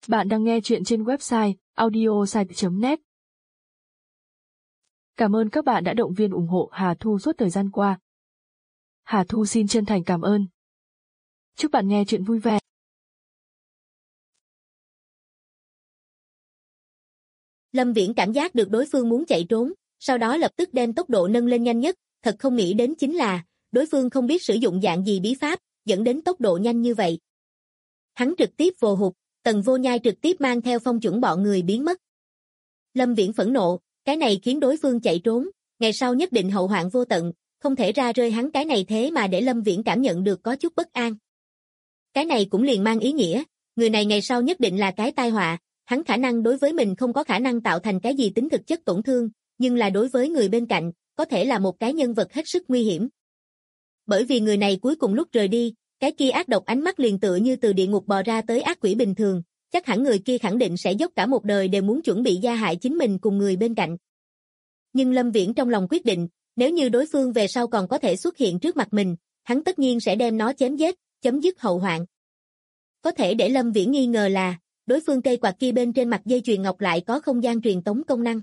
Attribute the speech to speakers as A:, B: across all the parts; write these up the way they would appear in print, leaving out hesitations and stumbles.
A: Bạn đang nghe chuyện trên website audiosite.net. Cảm ơn các bạn đã động viên ủng hộ Hà Thu suốt thời gian qua. Hà Thu xin chân thành cảm ơn. Chúc bạn nghe chuyện vui vẻ.
B: Lâm Viễn cảm giác được đối phương muốn chạy trốn, sau đó lập tức đem tốc độ nâng lên nhanh nhất, thật không nghĩ đến chính là, đối phương không biết sử dụng dạng gì bí pháp, dẫn đến tốc độ nhanh như vậy. Hắn trực tiếp vồ hụt, Tần Vô Nhai trực tiếp mang theo Phong Chuẩn bọn người biến mất. Lâm Viễn phẫn nộ, cái này khiến đối phương chạy trốn, ngày sau nhất định hậu hoạn vô tận, không thể ra rơi hắn cái này thế mà để Lâm Viễn cảm nhận được có chút bất an. Cái này cũng liền mang ý nghĩa, người này ngày sau nhất định là cái tai họa, hắn khả năng đối với mình không có khả năng tạo thành cái gì tính thực chất tổn thương, nhưng là đối với người bên cạnh, có thể là một cái nhân vật hết sức nguy hiểm. Bởi vì người này cuối cùng lúc rời đi, cái kia ác độc ánh mắt liền tựa như từ địa ngục bò ra tới ác quỷ bình thường, chắc hẳn người kia khẳng định sẽ dốc cả một đời đều muốn chuẩn bị gia hại chính mình cùng người bên cạnh. Nhưng Lâm Viễn trong lòng quyết định, nếu như đối phương về sau còn có thể xuất hiện trước mặt mình, hắn tất nhiên sẽ đem nó chém giết, chấm dứt hậu hoạn. Có thể để Lâm Viễn nghi ngờ là, đối phương cây quạt kia bên trên mặt dây chuyền ngọc lại có không gian truyền tống công năng.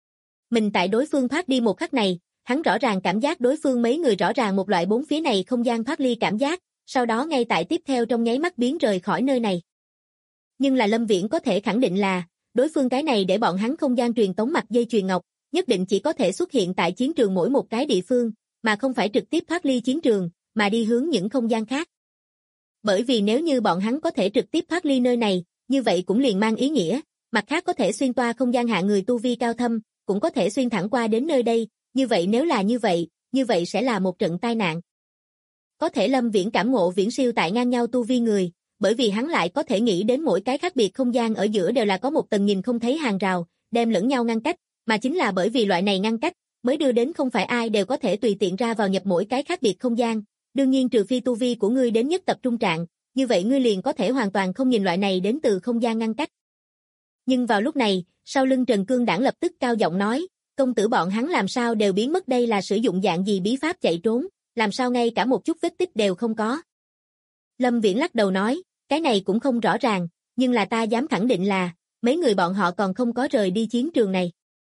B: Mình tại đối phương thoát đi một khắc này, hắn rõ ràng cảm giác đối phương mấy người rõ ràng một loại bốn phía này không gian thoát ly cảm giác, sau đó ngay tại tiếp theo trong nháy mắt biến rời khỏi nơi này. Nhưng là Lâm Viễn có thể khẳng định là, đối phương cái này để bọn hắn không gian truyền tống mặt dây chuyền ngọc, nhất định chỉ có thể xuất hiện tại chiến trường mỗi một cái địa phương, mà không phải trực tiếp thoát ly chiến trường, mà đi hướng những không gian khác. Bởi vì nếu như bọn hắn có thể trực tiếp thoát ly nơi này, như vậy cũng liền mang ý nghĩa, mặt khác có thể xuyên toa không gian hạ người tu vi cao thâm, cũng có thể xuyên thẳng qua đến nơi đây, như vậy nếu là như vậy sẽ là một trận tai nạn. Có thể Lâm Viễn cảm ngộ viễn siêu tại ngang nhau tu vi người, bởi vì hắn lại có thể nghĩ đến mỗi cái khác biệt không gian ở giữa đều là có một tầng nhìn không thấy hàng rào, đem lẫn nhau ngăn cách, mà chính là bởi vì loại này ngăn cách, mới đưa đến không phải ai đều có thể tùy tiện ra vào nhập mỗi cái khác biệt không gian, đương nhiên trừ phi tu vi của ngươi đến nhất tập trung trạng, như vậy ngươi liền có thể hoàn toàn không nhìn loại này đến từ không gian ngăn cách. Nhưng vào lúc này, sau lưng Trần Cương Đảng lập tức cao giọng nói, công tử bọn hắn làm sao đều biến mất, đây là sử dụng dạng gì bí pháp chạy trốn, làm sao ngay cả một chút vết tích đều không có. Lâm Viễn lắc đầu nói, cái này cũng không rõ ràng, nhưng là ta dám khẳng định là, mấy người bọn họ còn không có rời đi chiến trường này.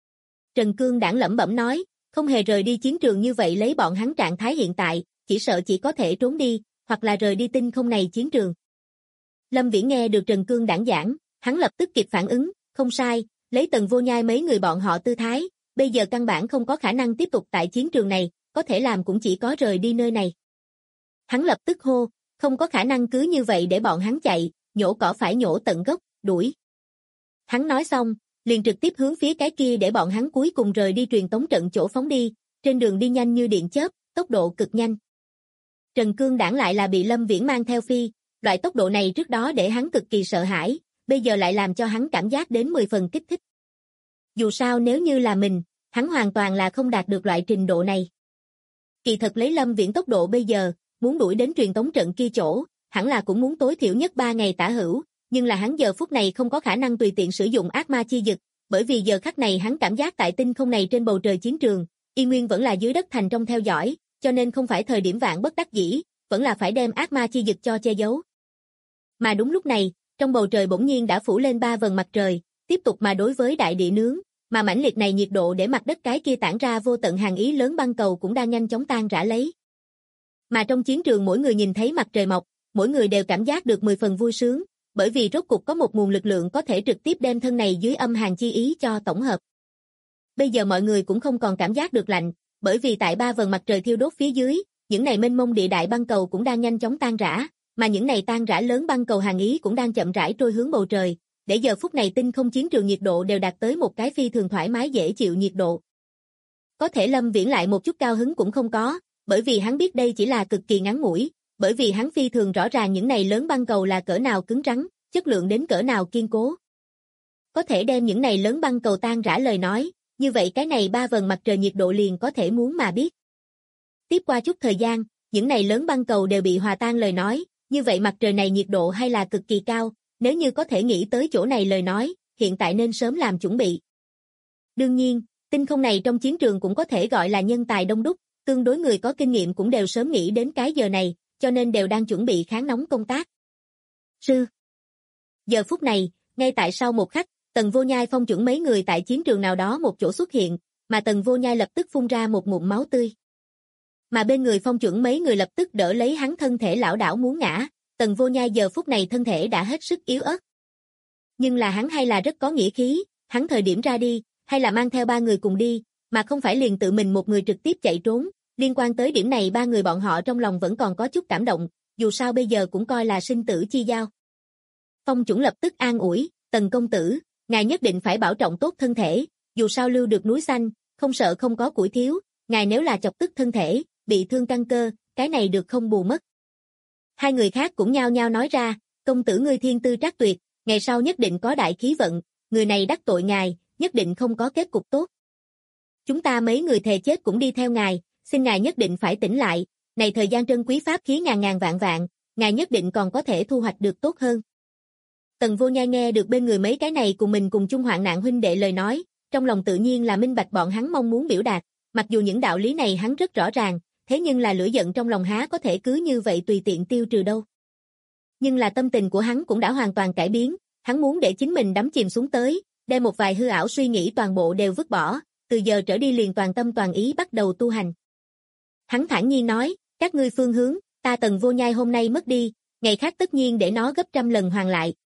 B: Trần Cương Đảng lẩm bẩm nói, không hề rời đi chiến trường như vậy lấy bọn hắn trạng thái hiện tại, chỉ sợ chỉ có thể trốn đi, hoặc là rời đi tinh không này chiến trường. Lâm Viễn nghe được Trần Cương Đảng giảng, hắn lập tức kịp phản ứng, không sai, lấy Tần Vô Nhai mấy người bọn họ tư thái, bây giờ căn bản không có khả năng tiếp tục tại chiến trường này, có thể làm cũng chỉ có rời đi nơi này. Hắn lập tức hô, không có khả năng cứ như vậy để bọn hắn chạy, nhổ cỏ phải nhổ tận gốc, đuổi. Hắn nói xong, liền trực tiếp hướng phía cái kia để bọn hắn cuối cùng rời đi truyền tống trận chỗ phóng đi, trên đường đi nhanh như điện chớp, tốc độ cực nhanh. Trần Cương Đảng lại là bị Lâm Viễn mang theo phi, loại tốc độ này trước đó để hắn cực kỳ sợ hãi, bây giờ lại làm cho hắn cảm giác đến 10 phần kích thích. Dù sao nếu như là mình, hắn hoàn toàn là không đạt được loại trình độ này. Kỳ thật lấy Lâm Viễn tốc độ bây giờ, muốn đuổi đến truyền tống trận kia chỗ, hẳn là cũng muốn tối thiểu nhất 3 ngày tả hữu, nhưng là hắn giờ phút này không có khả năng tùy tiện sử dụng ác ma chi dực, bởi vì giờ khắc này hắn cảm giác tại tinh không này trên bầu trời chiến trường, y nguyên vẫn là dưới đất thành trong theo dõi, cho nên không phải thời điểm vạn bất đắc dĩ, vẫn là phải đem ác ma chi dực cho che giấu. Mà đúng lúc này, trong bầu trời bỗng nhiên đã phủ lên 3 vầng mặt trời, tiếp tục mà đối với đại địa nướng, mà mãnh liệt này nhiệt độ để mặt đất cái kia tản ra vô tận hàn ý lớn băng cầu cũng đang nhanh chóng tan rã lấy. Mà trong chiến trường mỗi người nhìn thấy mặt trời mọc, mỗi người đều cảm giác được 10 phần vui sướng, bởi vì rốt cục có một nguồn lực lượng có thể trực tiếp đem thân này dưới âm hàn chi ý cho tổng hợp. Bây giờ mọi người cũng không còn cảm giác được lạnh, bởi vì tại 3 vầng mặt trời thiêu đốt phía dưới, những này mênh mông địa đại băng cầu cũng đang nhanh chóng tan rã, mà những này tan rã lớn băng cầu hàn ý cũng đang chậm rãi trôi hướng bầu trời, để giờ phút này tinh không chiến trường nhiệt độ đều đạt tới một cái phi thường thoải mái dễ chịu nhiệt độ. Có thể Lâm Viễn lại một chút cao hứng cũng không có, bởi vì hắn biết đây chỉ là cực kỳ ngắn ngủi, bởi vì hắn phi thường rõ ràng những này lớn băng cầu là cỡ nào cứng rắn, chất lượng đến cỡ nào kiên cố. Có thể đem những này lớn băng cầu tan rã lời nói, như vậy cái này 3 vầng mặt trời nhiệt độ liền có thể muốn mà biết. Tiếp qua chút thời gian, những này lớn băng cầu đều bị hòa tan lời nói, như vậy mặt trời này nhiệt độ hay là cực kỳ cao, nếu như có thể nghĩ tới chỗ này lời nói, hiện tại nên sớm làm chuẩn bị. Đương nhiên, tinh không này trong chiến trường cũng có thể gọi là nhân tài đông đúc, tương đối người có kinh nghiệm cũng đều sớm nghĩ đến cái giờ này, cho nên đều đang chuẩn bị kháng nóng công tác. Giờ phút này, Ngay tại sau một khắc, Tần Vô Nhai, Phong Chuẩn mấy người tại chiến trường nào đó một chỗ xuất hiện, mà Tần Vô Nhai lập tức phun ra một ngụm máu tươi. Mà bên người Phong Chuẩn mấy người lập tức đỡ lấy hắn, thân thể lảo đảo muốn ngã. Tần Vô Nhai giờ phút này thân thể đã hết sức yếu ớt. Nhưng là hắn hay là rất có nghĩa khí, hắn thời điểm ra đi, hay là mang theo ba người cùng đi, mà không phải liền tự mình một người trực tiếp chạy trốn. Liên quan tới điểm này ba người bọn họ trong lòng vẫn còn có chút cảm động, dù sao bây giờ cũng coi là sinh tử chi giao. Phong Chuẩn lập tức an ủi, Tần công tử, ngài nhất định phải bảo trọng tốt thân thể, dù sao lưu được núi xanh, không sợ không có củi thiếu, ngài nếu là chọc tức thân thể, bị thương căn cơ, cái này được không bù mất. Hai người khác cũng nhao nhao nói ra, công tử ngươi thiên tư trác tuyệt, ngày sau nhất định có đại khí vận, người này đắc tội ngài, nhất định không có kết cục tốt. Chúng ta mấy người thề chết cũng đi theo ngài, xin ngài nhất định phải tỉnh lại, này thời gian trân quý pháp khí ngàn ngàn vạn vạn, ngài nhất định còn có thể thu hoạch được tốt hơn. Tần Vô Nhai nghe được bên người mấy cái này cùng mình cùng chung hoạn nạn huynh đệ lời nói, trong lòng tự nhiên là minh bạch bọn hắn mong muốn biểu đạt, mặc dù những đạo lý này hắn rất rõ ràng, thế nhưng là lửa giận trong lòng há có thể cứ như vậy tùy tiện tiêu trừ đâu. Nhưng là tâm tình của hắn cũng đã hoàn toàn cải biến, hắn muốn để chính mình đắm chìm xuống tới, đem một vài hư ảo suy nghĩ toàn bộ đều vứt bỏ, từ giờ trở đi liền toàn tâm toàn ý bắt đầu tu hành. Hắn thản nhiên nói, các ngươi phương hướng, ta Tần Vô Nhai hôm nay mất đi, ngày khác tất nhiên để nó gấp trăm lần hoàn lại.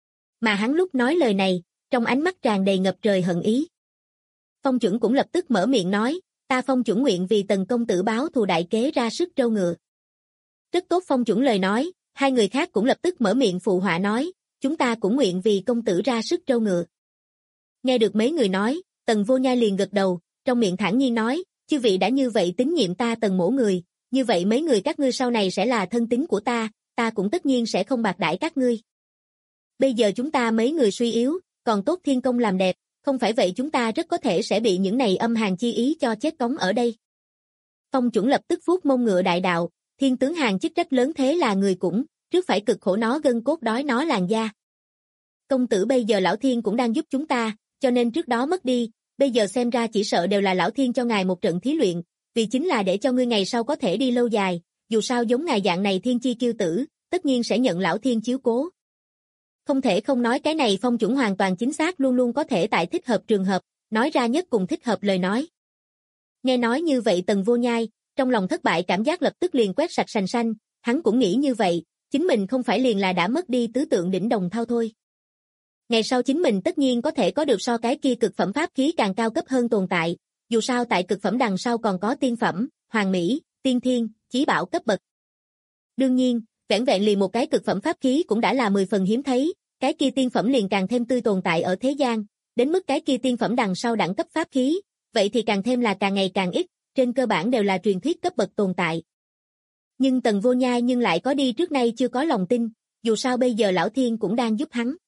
B: Mà hắn lúc nói lời này, trong ánh mắt tràn đầy ngập trời hận ý. Phong Chuẩn cũng lập tức mở miệng nói, ta Phong Chuẩn nguyện vì Tần công tử báo thù đại kế ra sức trâu ngựa. Rất tốt Phong Chuẩn lời nói, hai người khác cũng lập tức mở miệng phụ họa nói, chúng ta cũng nguyện vì công tử ra sức trâu ngựa. Nghe được mấy người nói, Tần Vô Nhai liền gật đầu, trong miệng thản nhiên nói, chư vị đã như vậy tín nhiệm ta Tần mỗ người, như vậy mấy người các ngươi sau này sẽ là thân tín của ta cũng tất nhiên sẽ không bạc đãi các ngươi. Bây giờ chúng ta mấy người suy yếu, còn tốt thiên công làm đẹp, không phải vậy chúng ta rất có thể sẽ bị những này âm hàn chi ý cho chết cống ở đây. Phong Chuẩn lập tức vuốt mông ngựa đại đạo, thiên tướng hàng chức trách lớn thế là người cũng, trước phải cực khổ nó gân cốt đói nó làn da. Công tử bây giờ lão thiên cũng đang giúp chúng ta, cho nên trước đó mất đi, bây giờ xem ra chỉ sợ đều là lão thiên cho ngài một trận thí luyện, vì chính là để cho ngươi ngày sau có thể đi lâu dài, dù sao giống ngài dạng này thiên chi kiêu tử, tất nhiên sẽ nhận lão thiên chiếu cố. Không thể không nói cái này Phong Chuẩn hoàn toàn chính xác, luôn luôn có thể tại thích hợp trường hợp, nói ra nhất cùng thích hợp lời nói. Nghe nói như vậy Tần Vô Nhai, trong lòng thất bại cảm giác lập tức liền quét sạch sành xanh, hắn cũng nghĩ như vậy, chính mình không phải liền là đã mất đi tứ tượng đỉnh đồng thau thôi. Ngày sau chính mình tất nhiên có thể có được so cái kia cực phẩm pháp khí càng cao cấp hơn tồn tại, dù sao tại cực phẩm đằng sau còn có tiên phẩm, hoàng mỹ, tiên thiên, chí bảo cấp bậc. Đương nhiên, vẻn vẹn liền một cái cực phẩm pháp khí cũng đã là 10 phần hiếm thấy, cái kia tiên phẩm liền càng thêm tươi tồn tại ở thế gian, đến mức cái kia tiên phẩm đằng sau đẳng cấp pháp khí, vậy thì càng thêm là càng ngày càng ít, trên cơ bản đều là truyền thuyết cấp bậc tồn tại. Nhưng Tần Vô Nhai nhưng lại có đi trước nay chưa có lòng tin, dù sao bây giờ lão thiên cũng đang giúp hắn.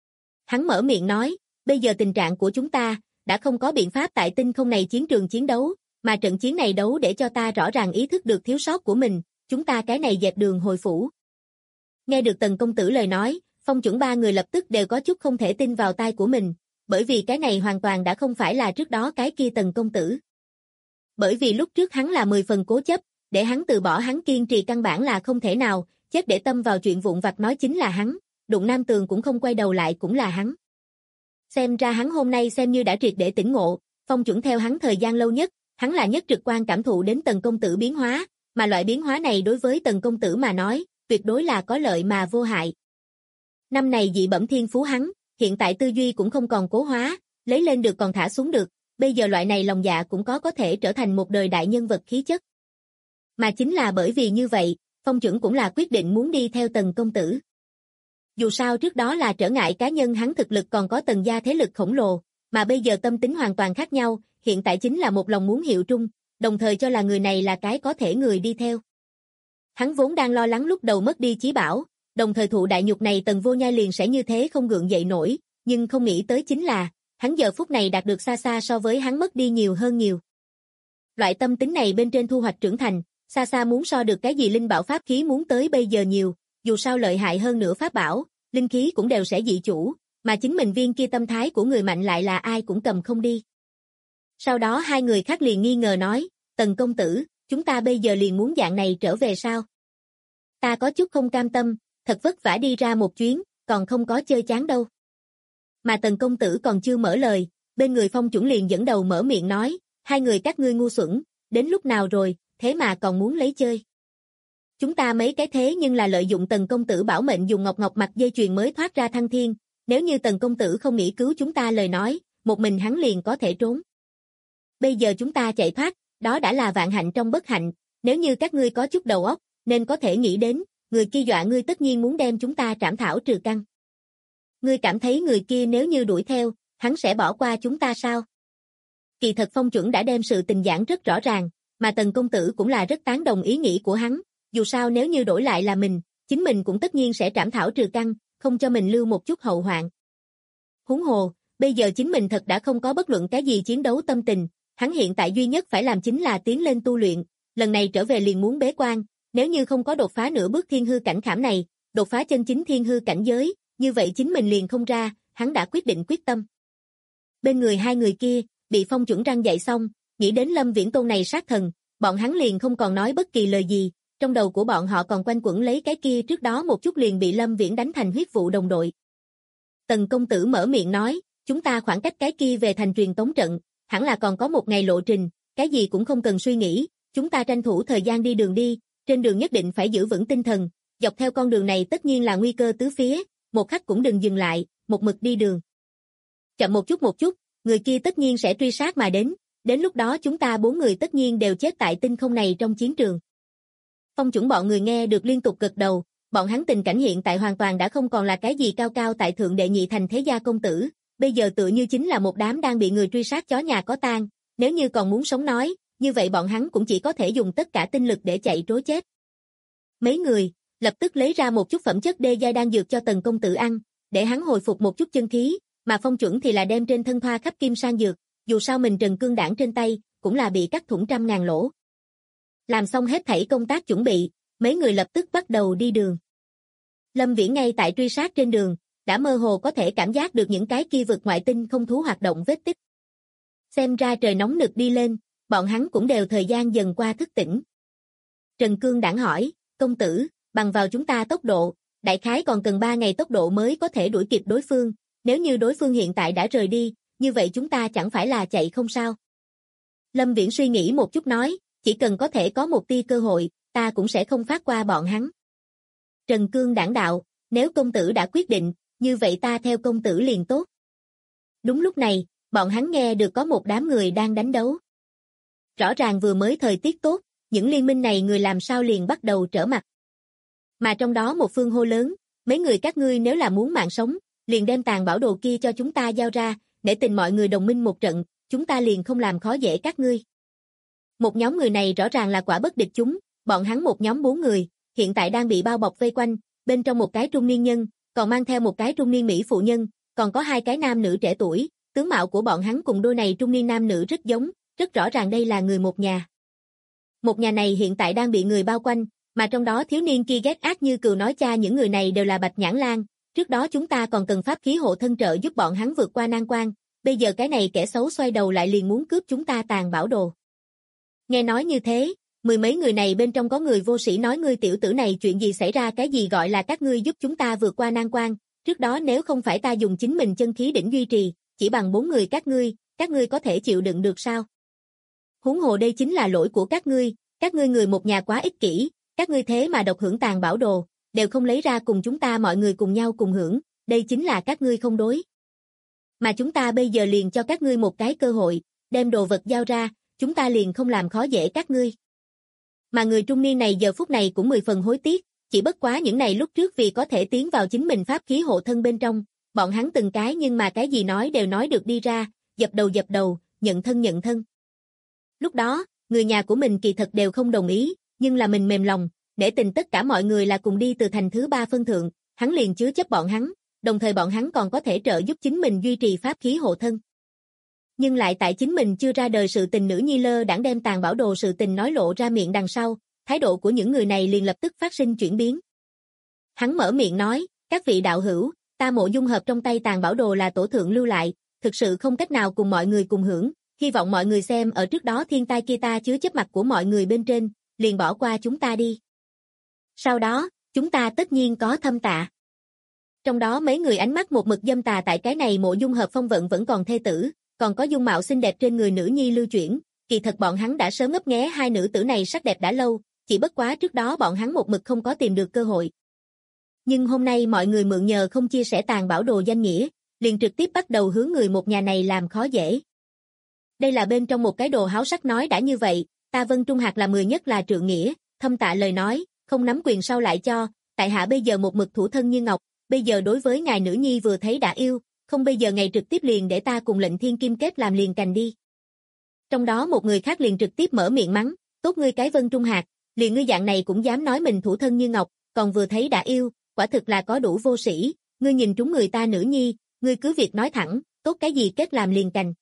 B: Hắn mở miệng nói, bây giờ tình trạng của chúng ta, đã không có biện pháp tại tinh không này chiến trường chiến đấu, mà trận chiến này đấu để cho ta rõ ràng ý thức được thiếu sót của mình, chúng ta cái này dẹp đường hồi phủ. Nghe được Tần công tử lời nói, Phong Chuẩn ba người lập tức đều có chút không thể tin vào tai của mình, bởi vì cái này hoàn toàn đã không phải là trước đó cái kia Tần công tử. Bởi vì lúc trước hắn là 10 phần cố chấp, để hắn từ bỏ hắn kiên trì căn bản là không thể nào, chết để tâm vào chuyện vụn vặt nói chính là hắn, đụng nam tường cũng không quay đầu lại cũng là hắn. Xem ra hắn hôm nay xem như đã triệt để tỉnh ngộ, Phong Chuẩn theo hắn thời gian lâu nhất, hắn là nhất trực quan cảm thụ đến Tần công tử biến hóa, mà loại biến hóa này đối với Tần công tử mà nói, tuyệt đối là có lợi mà vô hại. Năm này dị bẩm thiên phú hắn, hiện tại tư duy cũng không còn cố hóa, lấy lên được còn thả xuống được, bây giờ loại này lòng dạ cũng có thể trở thành một đời đại nhân vật khí chất. Mà chính là bởi vì như vậy, Phong Chuẩn cũng là quyết định muốn đi theo Tần công tử. Dù sao trước đó là trở ngại cá nhân hắn thực lực còn có Tần gia thế lực khổng lồ, mà bây giờ tâm tính hoàn toàn khác nhau, hiện tại chính là một lòng muốn hiệu trung, đồng thời cho là người này là cái có thể người đi theo. Hắn vốn đang lo lắng lúc đầu mất đi chí bảo, đồng thời thụ đại nhục này Tần Vô Nhai liền sẽ như thế không gượng dậy nổi, nhưng không nghĩ tới chính là, hắn giờ phút này đạt được xa xa so với hắn mất đi nhiều hơn nhiều. Loại tâm tính này bên trên thu hoạch trưởng thành, xa xa muốn so được cái gì linh bảo pháp khí muốn tới bây giờ nhiều, dù sao lợi hại hơn nữa pháp bảo, linh khí cũng đều sẽ dị chủ, mà chính mình viên kia tâm thái của người mạnh lại là ai cũng cầm không đi. Sau đó hai người khác liền nghi ngờ nói, Tần công tử, chúng ta bây giờ liền muốn dạng này trở về sao? Ta có chút không cam tâm, thật vất vả đi ra một chuyến, còn không có chơi chán đâu. Mà Tần công tử còn chưa mở lời, bên người Phong chuẩn liền dẫn đầu mở miệng nói, hai người các ngươi ngu xuẩn, đến lúc nào rồi, thế mà còn muốn lấy chơi. Chúng ta mấy cái thế nhưng là lợi dụng Tần công tử bảo mệnh dùng ngọc ngọc mặt dây chuyền mới thoát ra thăng thiên, nếu như Tần công tử không nghĩ cứu chúng ta lời nói, một mình hắn liền có thể trốn. Bây giờ chúng ta chạy thoát, đó đã là vạn hạnh trong bất hạnh, nếu như các ngươi có chút đầu óc, nên có thể nghĩ đến, người kia dọa ngươi tất nhiên muốn đem chúng ta trảm thảo trừ căn. Ngươi cảm thấy người kia nếu như đuổi theo, hắn sẽ bỏ qua chúng ta sao? Kỳ thật Phong chuẩn đã đem sự tình giảng rất rõ ràng, mà Tần công tử cũng là rất tán đồng ý nghĩ của hắn, dù sao nếu như đổi lại là mình, chính mình cũng tất nhiên sẽ trảm thảo trừ căn, không cho mình lưu một chút hậu hoạn. Huống hồ, bây giờ chính mình thật đã không có bất luận cái gì chiến đấu tâm tình, hắn hiện tại duy nhất phải làm chính là tiến lên tu luyện, lần này trở về liền muốn bế quan, nếu như không có đột phá nửa bước thiên hư cảnh khảm này, đột phá chân chính thiên hư cảnh giới, như vậy chính mình liền không ra, hắn đã quyết định quyết tâm. Bên người hai người kia, bị Phong chuẩn răng dạy xong, nghĩ đến Lâm Viễn Tôn này sát thần, bọn hắn liền không còn nói bất kỳ lời gì, trong đầu của bọn họ còn quanh quẩn lấy cái kia trước đó một chút liền bị Lâm Viễn đánh thành huyết vụ đồng đội. Tần công tử mở miệng nói, chúng ta khoảng cách cái kia về thành truyền tống trận, hẳn là còn có một ngày lộ trình, cái gì cũng không cần suy nghĩ, chúng ta tranh thủ thời gian đi đường đi, trên đường nhất định phải giữ vững tinh thần, dọc theo con đường này tất nhiên là nguy cơ tứ phía, một khắc cũng đừng dừng lại, một mực đi đường. Chậm một chút, người kia tất nhiên sẽ truy sát mà đến lúc đó chúng ta 4 người tất nhiên đều chết tại tinh không này trong chiến trường. Phong chuẩn bọn người nghe được liên tục gật đầu, bọn hắn tình cảnh hiện tại hoàn toàn đã không còn là cái gì cao cao tại thượng đệ nhị thành thế gia công tử, bây giờ tựa như chính là một đám đang bị người truy sát chó nhà có tang, nếu như còn muốn sống nói, như vậy bọn hắn cũng chỉ có thể dùng tất cả tinh lực để chạy trối chết. Mấy người, lập tức lấy ra một chút phẩm chất đê giai đan dược cho Tần công tử ăn, để hắn hồi phục một chút chân khí, mà Phong chuẩn thì là đem trên thân thoa khắp kim sang dược, dù sao mình Trần Cương Đảng trên tay, cũng là bị cắt thủng trăm ngàn lỗ. Làm xong hết thảy công tác chuẩn bị, mấy người lập tức bắt đầu đi đường. Lâm Viễn ngay tại truy sát trên đường, đã mơ hồ có thể cảm giác được những cái kia vực ngoại tinh không thú hoạt động vết tích. Xem ra trời nóng nực đi lên, bọn hắn cũng đều thời gian dần qua thức tỉnh. Trần Cương Đảng hỏi, công tử, bằng vào chúng ta tốc độ, đại khái còn cần 3 ngày tốc độ mới có thể đuổi kịp đối phương, nếu như đối phương hiện tại đã rời đi, như vậy chúng ta chẳng phải là chạy không sao? Lâm Viễn suy nghĩ một chút nói, chỉ cần có thể có một tia cơ hội, ta cũng sẽ không phát qua bọn hắn. Trần Cương Đảng đạo, nếu công tử đã quyết định, như vậy ta theo công tử liền tốt. Đúng lúc này, bọn hắn nghe được có một đám người đang đánh đấu. Rõ ràng vừa mới thời tiết tốt, những liên minh này người làm sao liền bắt đầu trở mặt. Mà trong đó một phương hô lớn, mấy người các ngươi nếu là muốn mạng sống, liền đem tàn bảo đồ kia cho chúng ta giao ra, để tình mọi người đồng minh một trận, chúng ta liền không làm khó dễ các ngươi. Một nhóm người này rõ ràng là quả bất địch chúng, bọn hắn một nhóm 4 người, hiện tại đang bị bao bọc vây quanh, bên trong một cái trung niên nhân, còn mang theo một cái trung niên mỹ phụ nhân, còn có 2 cái nam nữ trẻ tuổi, tướng mạo của bọn hắn cùng đôi này trung niên nam nữ rất giống, rất rõ ràng đây là người một nhà. Một nhà này hiện tại đang bị người bao quanh, mà trong đó thiếu niên kia ghét ác như cừu nói cha những người này đều là Bạch Nhãn Lang, trước đó chúng ta còn cần pháp khí hộ thân trợ giúp bọn hắn vượt qua nan quan, bây giờ cái này kẻ xấu xoay đầu lại liền muốn cướp chúng ta tàn bảo đồ. Nghe nói như thế, 10 mấy người này bên trong có người vô sĩ nói ngươi tiểu tử này chuyện gì xảy ra, cái gì gọi là các ngươi giúp chúng ta vượt qua nan quan, trước đó nếu không phải ta dùng chính mình chân khí đỉnh duy trì, chỉ bằng 4 người các ngươi có thể chịu đựng được sao? Huống hồ đây chính là lỗi của các ngươi người một nhà quá ích kỷ, các ngươi thế mà độc hưởng tàn bảo đồ, đều không lấy ra cùng chúng ta mọi người cùng nhau cùng hưởng, đây chính là các ngươi không đối. Mà chúng ta bây giờ liền cho các ngươi một cái cơ hội, đem đồ vật giao ra, chúng ta liền không làm khó dễ các ngươi. Mà người trung niên này giờ phút này cũng 10 phần hối tiếc, chỉ bất quá những này lúc trước vì có thể tiến vào chính mình pháp khí hộ thân bên trong, bọn hắn từng cái nhưng mà cái gì nói đều nói được đi ra, dập đầu, nhận thân. Lúc đó, người nhà của mình kỳ thật đều không đồng ý, nhưng là mình mềm lòng, để tình tất cả mọi người là cùng đi từ thành thứ 3 phân thượng, hắn liền chứa chấp bọn hắn, đồng thời bọn hắn còn có thể trợ giúp chính mình duy trì pháp khí hộ thân. Nhưng lại tại chính mình chưa ra đời sự tình nữ nhi lơ đãng đem tàn bảo đồ sự tình nói lộ ra miệng đằng sau, thái độ của những người này liền lập tức phát sinh chuyển biến. Hắn mở miệng nói, các vị đạo hữu, ta Mộ Dung Hợp trong tay tàn bảo đồ là tổ thượng lưu lại, thực sự không cách nào cùng mọi người cùng hưởng, hy vọng mọi người xem ở trước đó thiên tai kia ta chứa chấp mặt của mọi người bên trên, liền bỏ qua chúng ta đi. Sau đó, chúng ta tất nhiên có thâm tạ. Trong đó mấy người ánh mắt một mực dâm tà tại cái này Mộ Dung Hợp phong vận vẫn còn thê tử, còn có dung mạo xinh đẹp trên người nữ nhi lưu chuyển, kỳ thật bọn hắn đã sớm ngấp nghé hai nữ tử này sắc đẹp đã lâu, chỉ bất quá trước đó bọn hắn một mực không có tìm được cơ hội. Nhưng hôm nay mọi người mượn nhờ không chia sẻ tàn bảo đồ danh nghĩa, liền trực tiếp bắt đầu hướng người một nhà này làm khó dễ. Đây là bên trong một cái đồ háo sắc nói đã như vậy, ta Vân Trung Hạc là mười nhất là trượng nghĩa, thâm tạ lời nói, không nắm quyền sau lại cho, tại hạ bây giờ một mực thủ thân như ngọc, bây giờ đối với ngài nữ nhi vừa thấy đã yêu, không bây giờ ngày trực tiếp liền để ta cùng lệnh thiên kim kết làm liền cành đi. Trong đó một người khác liền trực tiếp mở miệng mắng, tốt ngươi cái Vân Trung Hạc, liền ngươi dạng này cũng dám nói mình thủ thân như ngọc, còn vừa thấy đã yêu, quả thực là có đủ vô sĩ, ngươi nhìn trúng người ta nữ nhi, ngươi cứ việc nói thẳng, tốt cái gì kết làm liền cành.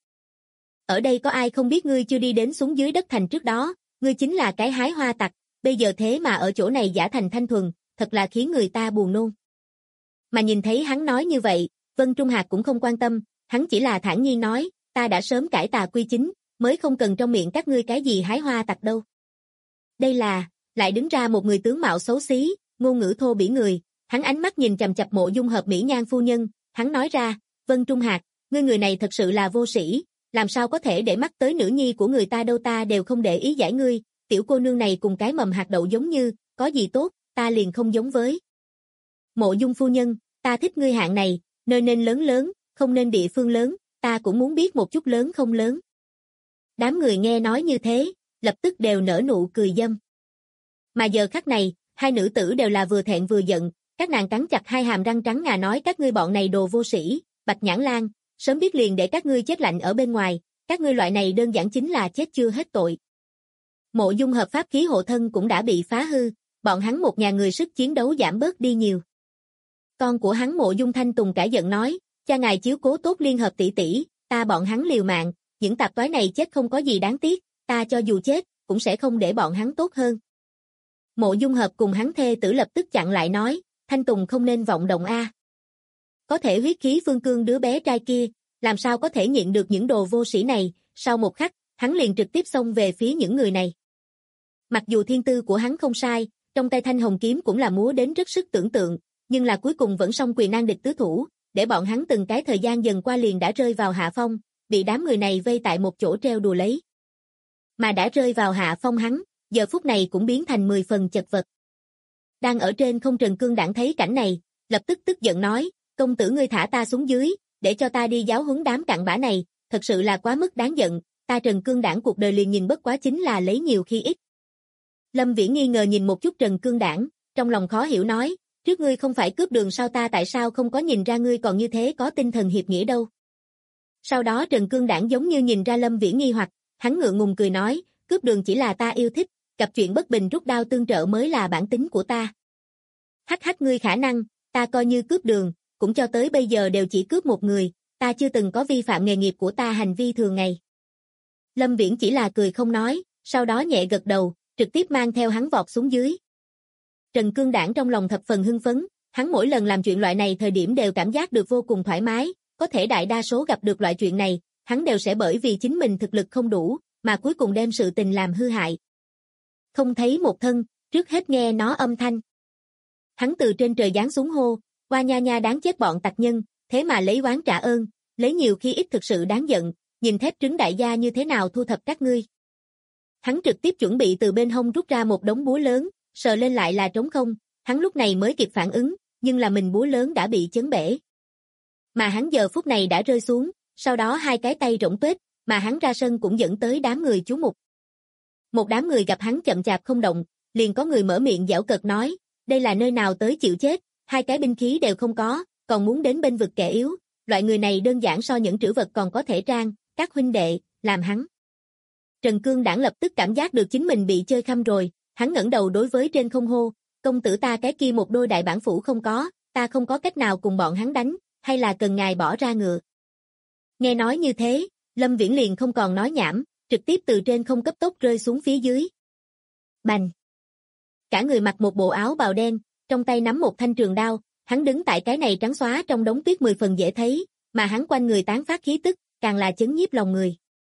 B: Ở đây có ai không biết ngươi chưa đi đến xuống dưới đất thành trước đó, ngươi chính là cái hái hoa tặc, bây giờ thế mà ở chỗ này giả thành thanh thuần, thật là khiến người ta buồn nôn. Mà nhìn thấy hắn nói như vậy, Vân Trung Hạc cũng không quan tâm, hắn chỉ là thản nhiên nói, ta đã sớm cải tà quy chính, mới không cần trong miệng các ngươi cái gì hái hoa tặc đâu. Đây là, lại đứng ra một người tướng mạo xấu xí, ngôn ngữ thô bỉ người, hắn ánh mắt nhìn chằm chằm Mộ Dung Hợp mỹ nhan phu nhân, hắn nói ra, Vân Trung Hạc, ngươi người này thật sự là vô sĩ, làm sao có thể để mắt tới nữ nhi của người ta đâu, ta đều không để ý giải ngươi, tiểu cô nương này cùng cái mầm hạt đậu giống như, có gì tốt, ta liền không giống với. Mộ Dung phu nhân, ta thích ngươi hạng này, nơi nên lớn lớn, không nên địa phương lớn, ta cũng muốn biết một chút lớn không lớn. Đám người nghe nói như thế, lập tức đều nở nụ cười dâm. Mà giờ khắc này, hai nữ tử đều là vừa thẹn vừa giận, các nàng cắn chặt hai hàm răng trắng ngà nói các ngươi bọn này đồ vô sĩ, Bạch Nhãn Lang, sớm biết liền để các ngươi chết lạnh ở bên ngoài, các ngươi loại này đơn giản chính là chết chưa hết tội. Mộ Dung Hợp pháp khí hộ thân cũng đã bị phá hư, bọn hắn một nhà người sức chiến đấu giảm bớt đi nhiều. Con của hắn Mộ Dung Thanh Tùng cả giận nói, cha ngài chiếu cố tốt Liên Hợp tỷ tỷ, ta bọn hắn liều mạng, những tạp toái này chết không có gì đáng tiếc, ta cho dù chết, cũng sẽ không để bọn hắn tốt hơn. Mộ Dung Hợp cùng hắn thê tử lập tức chặn lại nói, Thanh Tùng không nên vọng động a. Có thể huyết khí phương cương đứa bé trai kia, làm sao có thể nhịn được những đồ vô sĩ này, sau một khắc, hắn liền trực tiếp xông về phía những người này. Mặc dù thiên tư của hắn không sai, trong tay thanh hồng kiếm cũng là múa đến rất sức tưởng tượng, nhưng là cuối cùng vẫn song quyền nan địch tứ thủ, để bọn hắn từng cái thời gian dần qua liền đã rơi vào hạ phong, bị đám người này vây tại một chỗ treo đùa lấy. Mà đã rơi vào hạ phong hắn, giờ phút này cũng biến thành 10 phần chật vật. Đang ở trên không Trần Cương Đảng thấy cảnh này, lập tức tức giận nói, công tử ngươi thả ta xuống dưới, để cho ta đi giáo huấn đám cặn bã này, thật sự là quá mức đáng giận, ta Trần Cương Đảng cuộc đời liền nhìn bất quá chính là lấy nhiều khi ít. Lâm Viễn nghi ngờ nhìn một chút Trần Cương Đảng, trong lòng khó hiểu nói, trước ngươi không phải cướp đường sao, ta tại sao không có nhìn ra ngươi còn như thế có tinh thần hiệp nghĩa đâu. Sau đó Trần Cương Đảng giống như nhìn ra Lâm Viễn nghi hoặc, hắn ngượng ngùng cười nói, cướp đường chỉ là ta yêu thích, gặp chuyện bất bình rút đao tương trợ mới là bản tính của ta. Hắc hắc ngươi khả năng, ta coi như cướp đường, cũng cho tới bây giờ đều chỉ cướp một người, ta chưa từng có vi phạm nghề nghiệp của ta hành vi thường ngày. Lâm Viễn chỉ là cười không nói, sau đó nhẹ gật đầu, trực tiếp mang theo hắn vọt xuống dưới. Trần Cương Đảng trong lòng thập phần hưng phấn, hắn mỗi lần làm chuyện loại này thời điểm đều cảm giác được vô cùng thoải mái, có thể đại đa số gặp được loại chuyện này, hắn đều sẽ bởi vì chính mình thực lực không đủ, mà cuối cùng đem sự tình làm hư hại. Không thấy một thân, trước hết nghe nó âm thanh. Hắn từ trên trời giáng xuống hô, qua nha nha đáng chết bọn tặc nhân, thế mà lấy oán trả ơn, lấy nhiều khi ít thực sự đáng giận, nhìn thép trứng đại gia như thế nào thu thập các ngươi. Hắn trực tiếp chuẩn bị từ bên hông rút ra một đống búa lớn, sờ lên lại là trống không, hắn lúc này mới kịp phản ứng, nhưng là mình búa lớn đã bị chấn bể. Mà hắn giờ phút này đã rơi xuống, sau đó hai cái tay rỗng tuếch, mà hắn ra sân cũng dẫn tới đám người chú mục. Một đám người gặp hắn chậm chạp không động, liền có người mở miệng giễu cợt nói, đây là nơi nào tới chịu chết, hai cái binh khí đều không có, còn muốn đến bên vực kẻ yếu, loại người này đơn giản so những trữ vật còn có thể trang, các huynh đệ, làm hắn. Trần Cương Đảng lập tức cảm giác được chính mình bị chơi khăm rồi, hắn ngẩng đầu đối với trên không hô, công tử ta cái kia một đôi đại bản phủ không có, ta không có cách nào cùng bọn hắn đánh, hay là cần ngài bỏ ra ngựa. Nghe nói như thế, Lâm Viễn liền không còn nói nhảm, trực tiếp từ trên không cấp tốc rơi xuống phía dưới. Bành! Cả người mặc một bộ áo bào đen, trong tay nắm một thanh trường đao, hắn đứng tại cái này trắng xóa trong đống tuyết 10 phần dễ thấy, mà hắn quanh người tán phát khí tức, càng là chấn nhiếp lòng người.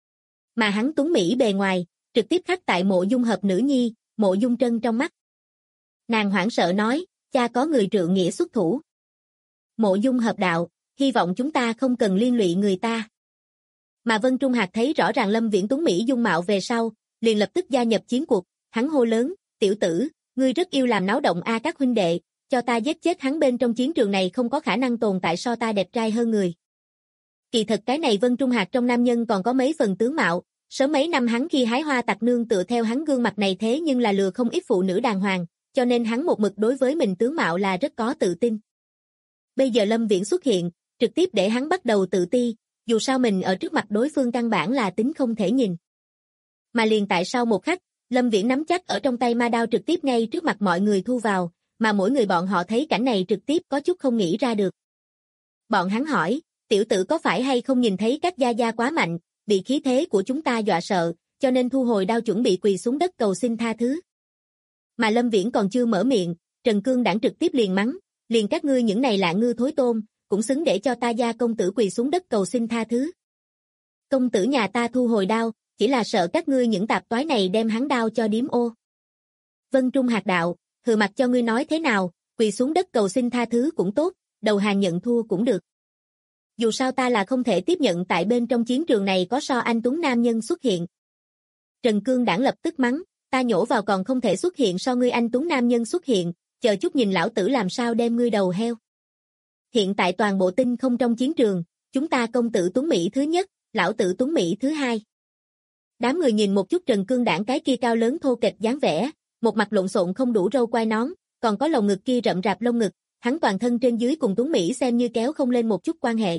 B: Mà hắn tuấn mỹ bề ngoài, trực tiếp khắc tại Mộ Dung Hợp nữ nhi, Mộ Dung Trân trong mắt. Nàng hoảng sợ nói, cha có người trượng nghĩa xuất thủ. Mộ Dung hợp đạo, hy vọng chúng ta không cần liên lụy người ta. Mà Vân Trung Hạc thấy rõ ràng Lâm Viễn tuấn mỹ dung mạo về sau, liền lập tức gia nhập chiến cuộc, hắn hô lớn, tiểu tử, ngươi rất yêu làm náo động a các huynh đệ, cho ta giết chết hắn, bên trong chiến trường này không có khả năng tồn tại so ta đẹp trai hơn người. Kỳ thật cái này Vân Trung Hạc trong nam nhân còn có mấy phần tướng mạo, sớm mấy năm hắn khi hái hoa tặc nương tựa theo hắn gương mặt này thế nhưng là lừa không ít phụ nữ đàng hoàng, cho nên hắn một mực đối với mình tướng mạo là rất có tự tin. Bây giờ Lâm Viễn xuất hiện, trực tiếp để hắn bắt đầu tự ti, dù sao mình ở trước mặt đối phương căn bản là tính không thể nhìn. Mà liền tại sau một khắc, Lâm Viễn nắm chắc ở trong tay ma đao trực tiếp ngay trước mặt mọi người thu vào, mà mỗi người bọn họ thấy cảnh này trực tiếp có chút không nghĩ ra được. Bọn hắn hỏi, tiểu tử có phải hay không nhìn thấy các gia gia quá mạnh, bị khí thế của chúng ta dọa sợ, cho nên thu hồi đao chuẩn bị quỳ xuống đất cầu xin tha thứ. Mà Lâm Viễn còn chưa mở miệng, Trần Cương Đảng trực tiếp liền mắng, liền các ngươi những này lạ ngư thối tôm, cũng xứng để cho ta gia công tử quỳ xuống đất cầu xin tha thứ. Công tử nhà ta thu hồi đao, chỉ là sợ các ngươi những tạp toái này đem hắn đao cho điếm ô. Vân Trung Hạc đạo, hừ, mặc cho ngươi nói thế nào, quỳ xuống đất cầu xin tha thứ cũng tốt, đầu hàng nhận thua cũng được. Dù sao ta là không thể tiếp nhận tại bên trong chiến trường này có so anh tuấn nam nhân xuất hiện. Trần Cương Đảng lập tức mắng, ta nhổ vào còn không thể xuất hiện so ngươi anh tuấn nam nhân xuất hiện, chờ chút nhìn lão tử làm sao đem ngươi đầu heo. Hiện tại toàn bộ tinh không trong chiến trường, chúng ta công tử tuấn Mỹ thứ nhất, lão tử tuấn Mỹ thứ hai. Đám người nhìn một chút Trần Cương Đảng cái kia cao lớn thô kệch dáng vẻ, một mặt lộn xộn không đủ râu quai nón, còn có lồng ngực kia rậm rạp lông ngực, hắn toàn thân trên dưới cùng tuấn Mỹ xem như kéo không lên một chút quan hệ.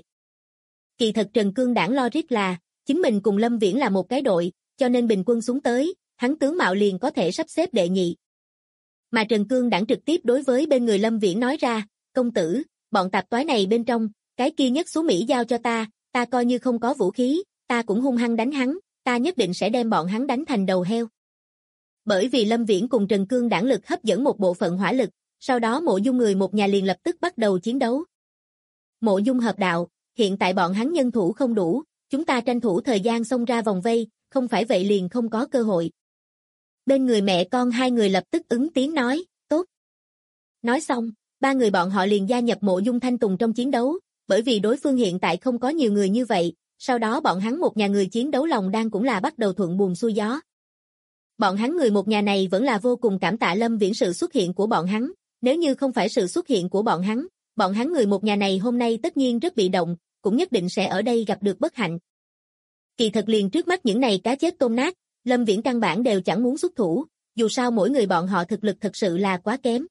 B: Kỳ thật Trần Cương Đảng logic là, chính mình cùng Lâm Viễn là một cái đội, cho nên bình quân xuống tới, hắn tướng mạo liền có thể sắp xếp đệ nhị. Mà Trần Cương Đảng trực tiếp đối với bên người Lâm Viễn nói ra, công tử, bọn tạp toái này bên trong, cái kia nhất số Mỹ giao cho ta coi như không có vũ khí, ta cũng hung hăng đánh hắn, ta nhất định sẽ đem bọn hắn đánh thành đầu heo. Bởi vì Lâm Viễn cùng Trần Cương Đảng lực hấp dẫn một bộ phận hỏa lực, sau đó Mộ Dung người một nhà liền lập tức bắt đầu chiến đấu. Mộ Dung hợp đạo, hiện tại bọn hắn nhân thủ không đủ, chúng ta tranh thủ thời gian xông ra vòng vây, không phải vậy liền không có cơ hội. Bên người mẹ con hai người lập tức ứng tiếng nói, tốt. Nói xong, ba người bọn họ liền gia nhập Mộ Dung Thanh Tùng trong chiến đấu, bởi vì đối phương hiện tại không có nhiều người như vậy, sau đó bọn hắn một nhà người chiến đấu lòng đang cũng là bắt đầu thuận buồm xuôi gió. Bọn hắn người một nhà này vẫn là vô cùng cảm tạ Lâm Viễn sự xuất hiện của bọn hắn, nếu như không phải sự xuất hiện của bọn hắn người một nhà này hôm nay tất nhiên rất bị động, cũng nhất định sẽ ở đây gặp được bất hạnh. Kỳ thật liền trước mắt những này cá chết tôm nát, Lâm Viễn căn bản đều chẳng muốn xuất thủ, dù sao mỗi người bọn họ thực lực thật sự là quá kém.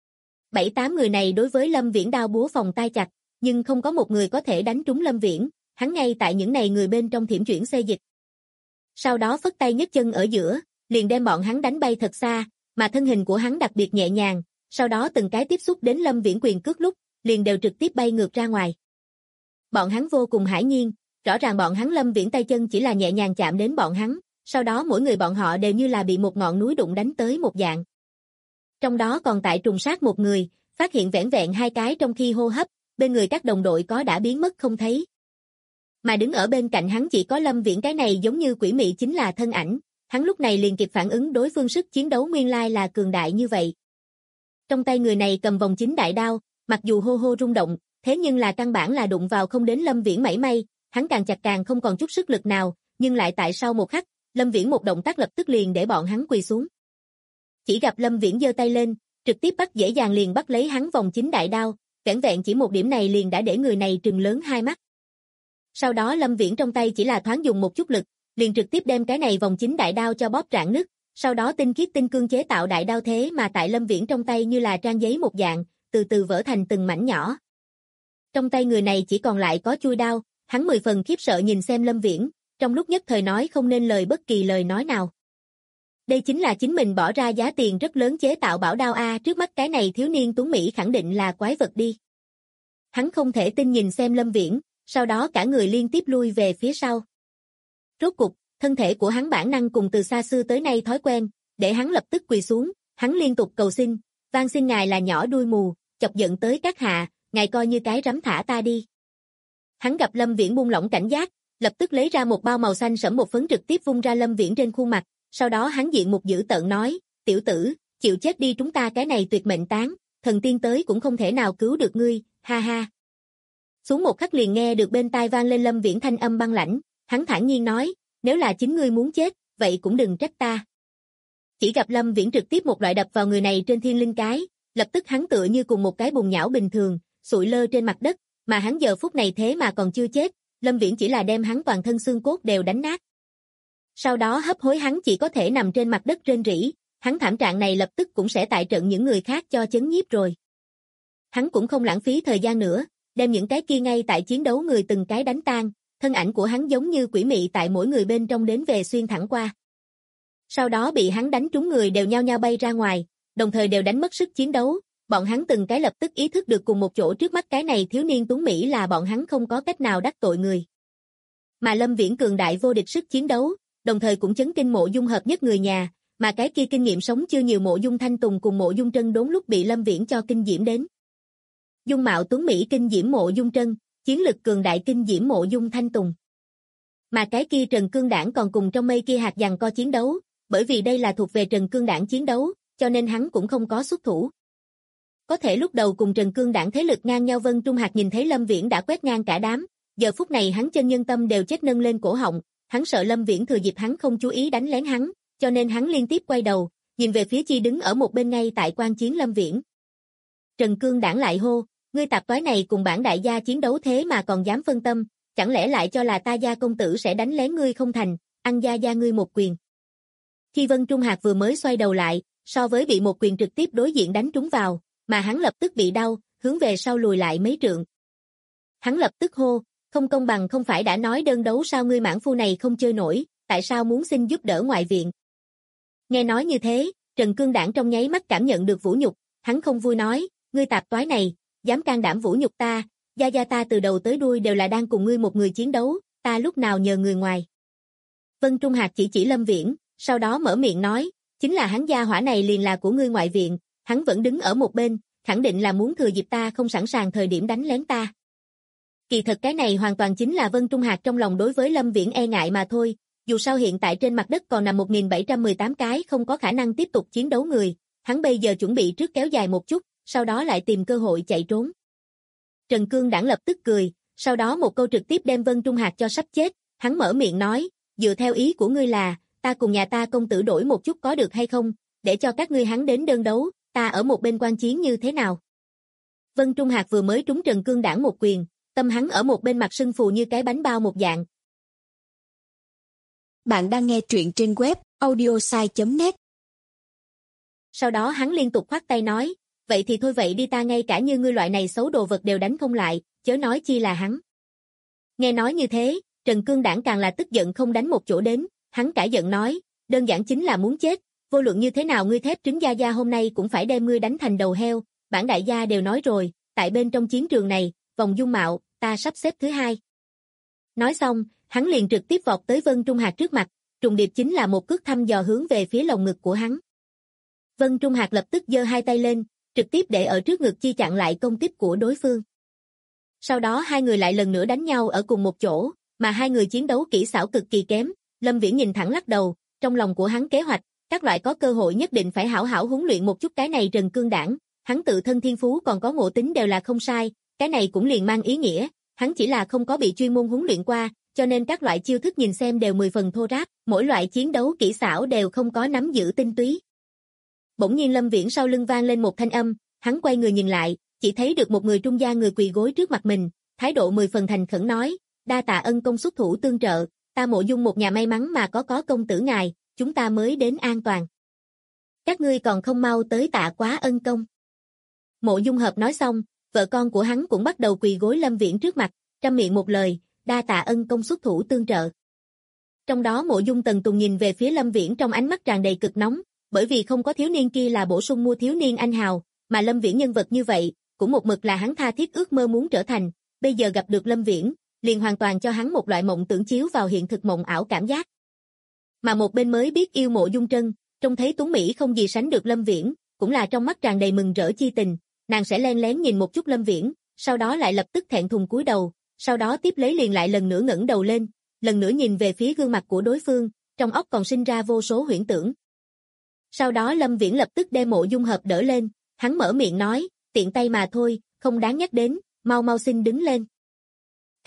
B: 7-8 người này đối với Lâm Viễn đao búa phòng tay chặt, nhưng không có một người có thể đánh trúng Lâm Viễn, hắn ngay tại những này người bên trong thiểm chuyển xê dịch. Sau đó phất tay nhấc chân ở giữa, liền đem bọn hắn đánh bay thật xa, mà thân hình của hắn đặc biệt nhẹ nhàng, sau đó từng cái tiếp xúc đến Lâm Viễn quyền cước lúc, liền đều trực tiếp bay ngược ra ngoài. Bọn hắn vô cùng hãi nhiên, rõ ràng bọn hắn Lâm Viễn tay chân chỉ là nhẹ nhàng chạm đến bọn hắn, sau đó mỗi người bọn họ đều như là bị một ngọn núi đụng đánh tới một dạng. Trong đó còn tại trùng sát một người, phát hiện vẻn vẹn 2 cái trong khi hô hấp, bên người các đồng đội có đã biến mất không thấy. Mà đứng ở bên cạnh hắn chỉ có Lâm Viễn, cái này giống như quỷ mị chính là thân ảnh, hắn lúc này liền kịp phản ứng đối phương sức chiến đấu nguyên lai là cường đại như vậy. Trong tay người này cầm vòng chính đại đao, mặc dù hô hô rung động, thế nhưng là căn bản là đụng vào không đến Lâm Viễn mảy may, hắn càng chặt càng không còn chút sức lực nào, nhưng lại tại sau một khắc, Lâm Viễn một động tác lập tức liền để bọn hắn quỳ xuống. Chỉ gặp Lâm Viễn giơ tay lên, trực tiếp bắt dễ dàng liền bắt lấy hắn vòng chính đại đao, vẻn vẹn chỉ một điểm này liền đã để người này trừng lớn hai mắt. Sau đó Lâm Viễn trong tay chỉ là thoáng dùng một chút lực, liền trực tiếp đem cái này vòng chính đại đao cho bóp rạn nứt, sau đó tinh khiết tinh cương chế tạo đại đao thế mà tại Lâm Viễn trong tay như là trang giấy một dạng, từ từ vỡ thành từng mảnh nhỏ. Trong tay người này chỉ còn lại có chuôi đao, hắn 10 phần khiếp sợ nhìn xem Lâm Viễn, trong lúc nhất thời nói không nên lời bất kỳ lời nói nào. Đây chính là chính mình bỏ ra giá tiền rất lớn chế tạo bảo đao a, trước mắt cái này thiếu niên tuấn Mỹ khẳng định là quái vật đi. Hắn không thể tin nhìn xem Lâm Viễn, sau đó cả người liên tiếp lui về phía sau. Rốt cục, thân thể của hắn bản năng cùng từ xa xưa tới nay thói quen, để hắn lập tức quỳ xuống, hắn liên tục cầu xin, van xin ngài là nhỏ đuôi mù, chọc giận tới các hạ, ngài coi như cái rắm thả ta đi. Hắn gặp Lâm Viễn buông lỏng cảnh giác, lập tức lấy ra một bao màu xanh sẫm một phấn trực tiếp vung ra Lâm Viễn trên khuôn mặt, sau đó hắn diện mục dữ tợn nói, tiểu tử, chịu chết đi, chúng ta cái này tuyệt mệnh tán, thần tiên tới cũng không thể nào cứu được ngươi, ha ha. Xuống một khắc liền nghe được bên tai vang lên Lâm Viễn thanh âm băng lãnh, hắn thản nhiên nói, nếu là chính ngươi muốn chết, vậy cũng đừng trách ta. Chỉ gặp Lâm Viễn trực tiếp một loại đập vào người này trên thiên linh cái, lập tức hắn tựa như cùng một cái bùn nhão bình thường, sụi lơ trên mặt đất, mà hắn giờ phút này thế mà còn chưa chết, Lâm Viễn chỉ là đem hắn toàn thân xương cốt đều đánh nát. Sau đó hấp hối hắn chỉ có thể nằm trên mặt đất rên rỉ, hắn thảm trạng này lập tức cũng sẽ tại trận những người khác cho chấn nhiếp rồi. Hắn cũng không lãng phí thời gian nữa, đem những cái kia ngay tại chiến đấu người từng cái đánh tan, thân ảnh của hắn giống như quỷ mị tại mỗi người bên trong đến về xuyên thẳng qua. Sau đó bị hắn đánh trúng người đều nhao nhao bay ra ngoài, đồng thời đều đánh mất sức chiến đấu, bọn hắn từng cái lập tức ý thức được cùng một chỗ trước mắt cái này thiếu niên tuấn Mỹ là bọn hắn không có cách nào đắc tội người. Mà Lâm Viễn cường đại vô địch sức chiến đấu, đồng thời cũng chấn kinh Mộ Dung hợp nhất người nhà, mà cái kia kinh nghiệm sống chưa nhiều Mộ Dung Thanh Tùng cùng Mộ Dung Trân đốn lúc bị Lâm Viễn cho kinh diễm đến. Dung mạo tuấn Mỹ kinh diễm Mộ Dung Trân, chiến lực cường đại kinh diễm Mộ Dung Thanh Tùng. Mà cái kia Trần Cương Đảng còn cùng trong mây kia hạt giằng co chiến đấu, bởi vì đây là thuộc về Trần Cương Đảng chiến đấu, cho nên hắn cũng không có xuất thủ. Có thể lúc đầu cùng Trần Cương Đảng thế lực ngang nhau Vân Trung Hạc nhìn thấy Lâm Viễn đã quét ngang cả đám, giờ phút này hắn chân nhân tâm đều chết nâng lên cổ họng, hắn sợ Lâm Viễn thừa dịp hắn không chú ý đánh lén hắn, cho nên hắn liên tiếp quay đầu, nhìn về phía Chi đứng ở một bên ngay tại quan chiến Lâm Viễn. Trần Cương Đảng lại hô, ngươi tạp toái này cùng bản đại gia chiến đấu thế mà còn dám phân tâm, chẳng lẽ lại cho là ta gia công tử sẽ đánh lén ngươi không thành, ăn gia ngươi một quyền. Khi Vân Trung Hạc vừa mới xoay đầu lại, so với bị một quyền trực tiếp đối diện đánh trúng vào, mà hắn lập tức bị đau, hướng về sau lùi lại mấy trượng. Hắn lập tức hô, không công bằng không phải đã nói đơn đấu sao ngươi mãn phu này không chơi nổi, tại sao muốn xin giúp đỡ ngoại viện. Nghe nói như thế, Trần Cương Đảng trong nháy mắt cảm nhận được vũ nhục, hắn không vui nói, ngươi tạp toái này, dám can đảm vũ nhục ta, gia ta từ đầu tới đuôi đều là đang cùng ngươi một người chiến đấu, ta lúc nào nhờ người ngoài. Vân Trung Hạc chỉ Lâm Viễn, sau đó mở miệng nói, chính là hắn gia hỏa này liền là của ngươi ngoại viện, hắn vẫn đứng ở một bên, khẳng định là muốn thừa dịp ta không sẵn sàng thời điểm đánh lén ta. Kỳ thật cái này hoàn toàn chính là Vân Trung Hạc trong lòng đối với Lâm Viễn e ngại mà thôi, dù sao hiện tại trên mặt đất còn nằm 1718 cái không có khả năng tiếp tục chiến đấu người, hắn bây giờ chuẩn bị trước kéo dài một chút, sau đó lại tìm cơ hội chạy trốn. Trần Cương Đảng lập tức cười, sau đó một câu trực tiếp đem Vân Trung Hạc cho sắp chết, hắn mở miệng nói, dựa theo ý của ngươi là, ta cùng nhà ta công tử đổi một chút có được hay không, để cho các ngươi hắn đến đơn đấu, ta ở một bên quan chiến như thế nào. Vân Trung Hạc vừa mới trúng Trần Cương Đảng một quyền, tâm hắn ở một bên mặt sưng phù như cái bánh bao một dạng.
C: Bạn đang nghe truyện trên web audiosai.net.
B: Sau đó hắn liên tục khoát tay nói, vậy thì thôi vậy đi ta ngay cả như ngươi loại này xấu đồ vật đều đánh không lại, chớ nói chi là hắn. Nghe nói như thế, Trần Cương Đảng càng là tức giận không đánh một chỗ đến, hắn cãi giận nói, đơn giản chính là muốn chết, vô luận như thế nào ngươi thép trứng gia hôm nay cũng phải đem ngươi đánh thành đầu heo, bản đại gia đều nói rồi, tại bên trong chiến trường này, vòng dung mạo, ta sắp xếp thứ hai. Nói xong, hắn liền trực tiếp vọt tới Vân Trung Hạc trước mặt, trùng điệp chính là một cước thăm dò hướng về phía lồng ngực của hắn. Vân Trung Hạc lập tức giơ hai tay lên, trực tiếp để ở trước ngực chi chặn lại công kích của đối phương. Sau đó hai người lại lần nữa đánh nhau ở cùng một chỗ, mà hai người chiến đấu kỹ xảo cực kỳ kém, Lâm Viễn nhìn thẳng lắc đầu, trong lòng của hắn kế hoạch, các loại có cơ hội nhất định phải hảo hảo huấn luyện một chút cái này Trần Cương Đảng, hắn tự thân thiên phú còn có ngộ tính đều là không sai, cái này cũng liền mang ý nghĩa, hắn chỉ là không có bị chuyên môn huấn luyện qua, cho nên các loại chiêu thức nhìn xem đều 10 phần thô ráp, mỗi loại chiến đấu kỹ xảo đều không có nắm giữ tinh túy. Bỗng nhiên Lâm Viễn sau lưng vang lên một thanh âm, hắn quay người nhìn lại, chỉ thấy được một người trung gia người quỳ gối trước mặt mình, thái độ 10 phần thành khẩn nói, đa tạ ân công xuất thủ tương trợ, ta Mộ Dung một nhà may mắn mà có công tử ngài, chúng ta mới đến an toàn. Các ngươi còn không mau tới tạ quá ân công. Mộ Dung Hợp nói xong, vợ con của hắn cũng bắt đầu quỳ gối Lâm Viễn trước mặt, trăm miệng một lời, đa tạ ân công xuất thủ tương trợ. Trong đó Mộ Dung Tần Tùng nhìn về phía Lâm Viễn trong ánh mắt tràn đầy cực nóng, bởi vì không có thiếu niên kia là bổ sung mua thiếu niên anh hào, mà Lâm Viễn nhân vật như vậy, cũng một mực là hắn tha thiết ước mơ muốn trở thành, bây giờ gặp được Lâm Viễn, liền hoàn toàn cho hắn một loại mộng tưởng chiếu vào hiện thực mộng ảo cảm giác. Mà một bên mới biết yêu Mộ Dung Trân, trông thấy tuấn mỹ không gì sánh được Lâm Viễn, cũng là trong mắt tràn đầy mừng rỡ chi tình, nàng sẽ len lén nhìn một chút Lâm Viễn, sau đó lại lập tức thẹn thùng cúi đầu, sau đó tiếp lấy liền lại lần nữa ngẩng đầu lên, lần nữa nhìn về phía gương mặt của đối phương, trong óc còn sinh ra vô số huyễn tưởng. Sau đó Lâm Viễn lập tức đem Mộ Dung Hợp đỡ lên, hắn mở miệng nói, tiện tay mà thôi, không đáng nhắc đến, mau mau xin đứng lên.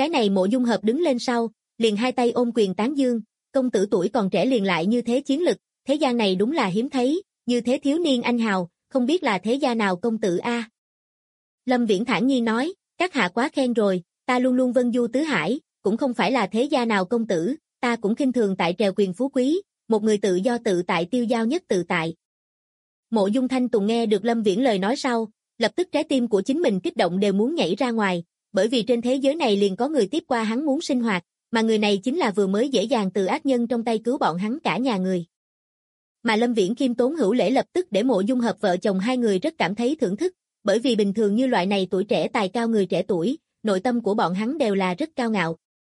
B: Cái này Mộ Dung Hợp đứng lên sau, liền hai tay ôm quyền tán dương, công tử tuổi còn trẻ liền lại như thế chiến lực, thế gian này đúng là hiếm thấy, như thế thiếu niên anh hào, không biết là thế gia nào công tử a. Lâm Viễn thản nhiên nói, các hạ quá khen rồi, ta luôn luôn vân du tứ hải, cũng không phải là thế gia nào công tử, ta cũng khinh thường tại trèo quyền phú quý, một người tự do tự tại tiêu dao nhất tự tại. Mộ Dung Thanh Tùng nghe được Lâm Viễn lời nói sau, lập tức trái tim của chính mình kích động đều muốn nhảy ra ngoài, bởi vì trên thế giới này liền có người tiếp qua hắn muốn sinh hoạt, mà người này chính là vừa mới dễ dàng từ ác nhân trong tay cứu bọn hắn cả nhà người. Mà Lâm Viễn khiêm tốn hữu lễ lập tức để Mộ Dung Hợp vợ chồng hai người rất cảm thấy thưởng thức, bởi vì bình thường như loại này tuổi trẻ tài cao người trẻ tuổi, nội tâm của bọn hắn đều là rất cao ngạo.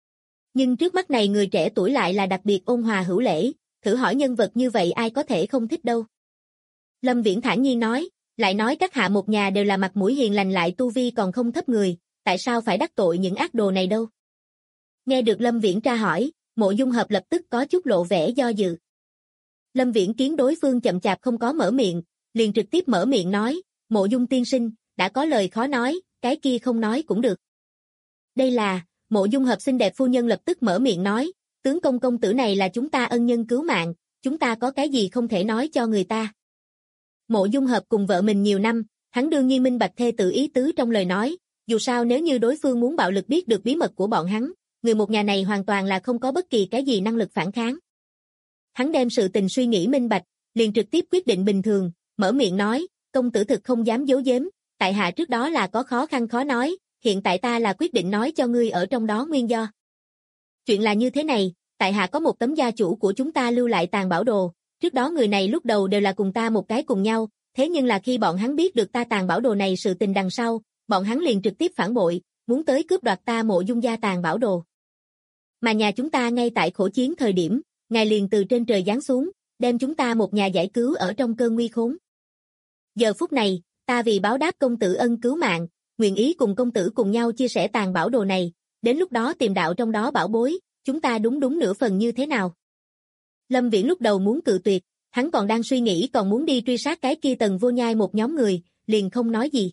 B: Nhưng trước mắt này người trẻ tuổi lại là đặc biệt ôn hòa hữu lễ, thử hỏi nhân vật như vậy ai có thể không thích đâu. Lâm Viễn thản nhiên nói, lại nói các hạ một nhà đều là mặt mũi hiền lành lại tu vi còn không thấp người, tại sao phải đắc tội những ác đồ này đâu? Nghe được Lâm Viễn tra hỏi, Mộ Dung Hợp lập tức có chút lộ vẻ do dự. Lâm Viễn kiến đối phương chậm chạp không có mở miệng, liền trực tiếp mở miệng nói, Mộ Dung tiên sinh, đã có lời khó nói, cái kia không nói cũng được. Đây là, Mộ Dung Hợp xinh đẹp phu nhân lập tức mở miệng nói, tướng công công tử này là chúng ta ân nhân cứu mạng, chúng ta có cái gì không thể nói cho người ta. Mộ Dung Hợp cùng vợ mình nhiều năm, hắn đương nhiên minh bạch thê tử ý tứ trong lời nói, dù sao nếu như đối phương muốn bạo lực biết được bí mật của bọn hắn, người một nhà này hoàn toàn là không có bất kỳ cái gì năng lực phản kháng. Hắn đem sự tình suy nghĩ minh bạch, liền trực tiếp quyết định bình thường, mở miệng nói, công tử thực không dám giấu giếm, tại hạ trước đó là có khó khăn khó nói, hiện tại ta là quyết định nói cho ngươi ở trong đó nguyên do. Chuyện là như thế này, tại hạ có một tấm gia chủ của chúng ta lưu lại tàn bảo đồ, trước đó người này lúc đầu đều là cùng ta một cái cùng nhau, thế nhưng là khi bọn hắn biết được ta tàn bảo đồ này sự tình đằng sau, bọn hắn liền trực tiếp phản bội, muốn tới cướp đoạt ta Mộ Dung gia tàn bảo đồ. Mà nhà chúng ta ngay tại khổ chiến thời điểm, ngài liền từ trên trời giáng xuống, đem chúng ta một nhà giải cứu ở trong cơn nguy khốn. Giờ phút này, ta vì báo đáp công tử ân cứu mạng, nguyện ý cùng công tử cùng nhau chia sẻ tàn bảo đồ này, đến lúc đó tìm đạo trong đó bảo bối, chúng ta đúng nửa phần như thế nào? Lâm Viễn lúc đầu muốn cự tuyệt, hắn còn đang suy nghĩ còn muốn đi truy sát cái kia Tần Vô Nhai một nhóm người, liền không nói gì.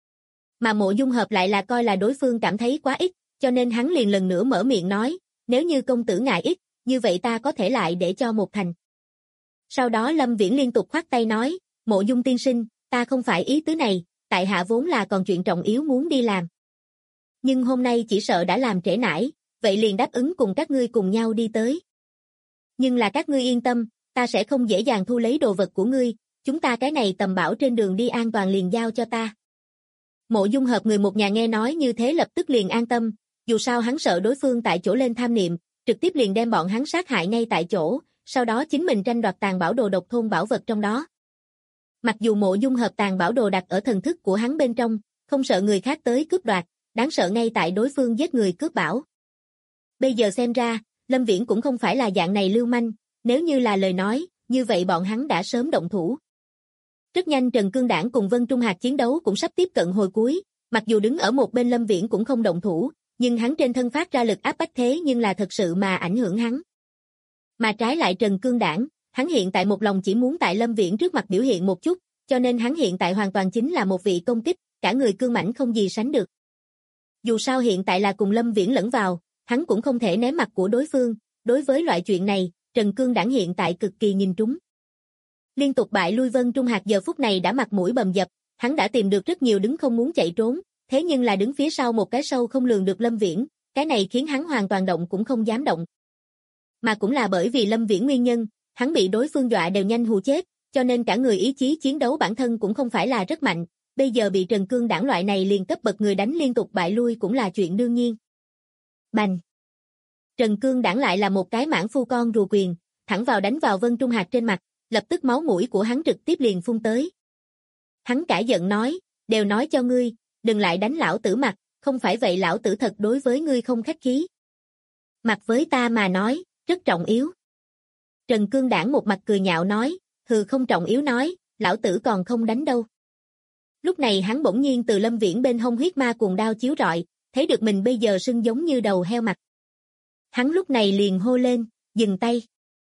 B: Mà Mộ Dung Hợp lại là coi là đối phương cảm thấy quá ít, cho nên hắn liền lần nữa mở miệng nói, nếu như công tử ngại ít, như vậy ta có thể lại để cho một thành. Sau đó Lâm Viễn liên tục khoát tay nói, Mộ Dung tiên sinh, ta không phải ý tứ này, tại hạ vốn là còn chuyện trọng yếu muốn đi làm. Nhưng hôm nay chỉ sợ đã làm trễ nải, vậy liền đáp ứng cùng các ngươi cùng nhau đi tới. Nhưng là các ngươi yên tâm, ta sẽ không dễ dàng thu lấy đồ vật của ngươi, chúng ta cái này tầm bảo trên đường đi an toàn liền giao cho ta. Mộ Dung Hợp người một nhà nghe nói như thế lập tức liền an tâm, dù sao hắn sợ đối phương tại chỗ lên tham niệm, trực tiếp liền đem bọn hắn sát hại ngay tại chỗ, sau đó chính mình tranh đoạt tàn bảo đồ độc thôn bảo vật trong đó. Mặc dù Mộ Dung Hợp tàn bảo đồ đặt ở thần thức của hắn bên trong, không sợ người khác tới cướp đoạt, đáng sợ ngay tại đối phương giết người cướp bảo. Bây giờ xem ra, Lâm Viễn cũng không phải là dạng này lưu manh, nếu như là lời nói, như vậy bọn hắn đã sớm động thủ. Rất nhanh Trần Cương Đảng cùng Vân Trung Hạc chiến đấu cũng sắp tiếp cận hồi cuối, mặc dù đứng ở một bên Lâm Viễn cũng không động thủ, nhưng hắn trên thân phát ra lực áp bách thế nhưng là thật sự mà ảnh hưởng hắn. Mà trái lại Trần Cương Đảng, hắn hiện tại một lòng chỉ muốn tại Lâm Viễn trước mặt biểu hiện một chút, cho nên hắn hiện tại hoàn toàn chính là một vị công kích, cả người cương mãnh không gì sánh được. Dù sao hiện tại là cùng Lâm Viễn lẫn vào, hắn cũng không thể ném mặt của đối phương, đối với loại chuyện này, Trần Cương Đảng hiện tại cực kỳ nhìn trúng. Liên tục bại lui Vân Trung Hạc giờ phút này đã mặt mũi bầm dập, hắn đã tìm được rất nhiều đứng không muốn chạy trốn, thế nhưng là đứng phía sau một cái sâu không lường được Lâm Viễn, cái này khiến hắn hoàn toàn động cũng không dám động. Mà cũng là bởi vì Lâm Viễn nguyên nhân, hắn bị đối phương dọa đều nhanh hù chết, cho nên cả người ý chí chiến đấu bản thân cũng không phải là rất mạnh, bây giờ bị Trần Cương Đảng loại này liền cấp bậc người đánh liên tục bại lui cũng là chuyện đương nhiên. Bành! Trần Cương Đảng lại là một cái mãng phu con rùa quyền, thẳng vào đánh vào Vân Trung Hạc trên mặt, lập tức máu mũi của hắn trực tiếp liền phun tới. Hắn cả giận nói, đều nói cho ngươi, đừng lại đánh lão tử mặt, không phải vậy lão tử thật đối với ngươi không khách khí. Mặt với ta mà nói, rất trọng yếu. Trần Cương Đảng một mặt cười nhạo nói, hừ không trọng yếu nói, lão tử còn không đánh đâu. Lúc này hắn bỗng nhiên từ Lâm Viễn bên hông huyết ma cuồng đao chiếu rọi, thấy được mình bây giờ sưng giống như đầu heo mặt. Hắn lúc này liền hô lên, dừng tay.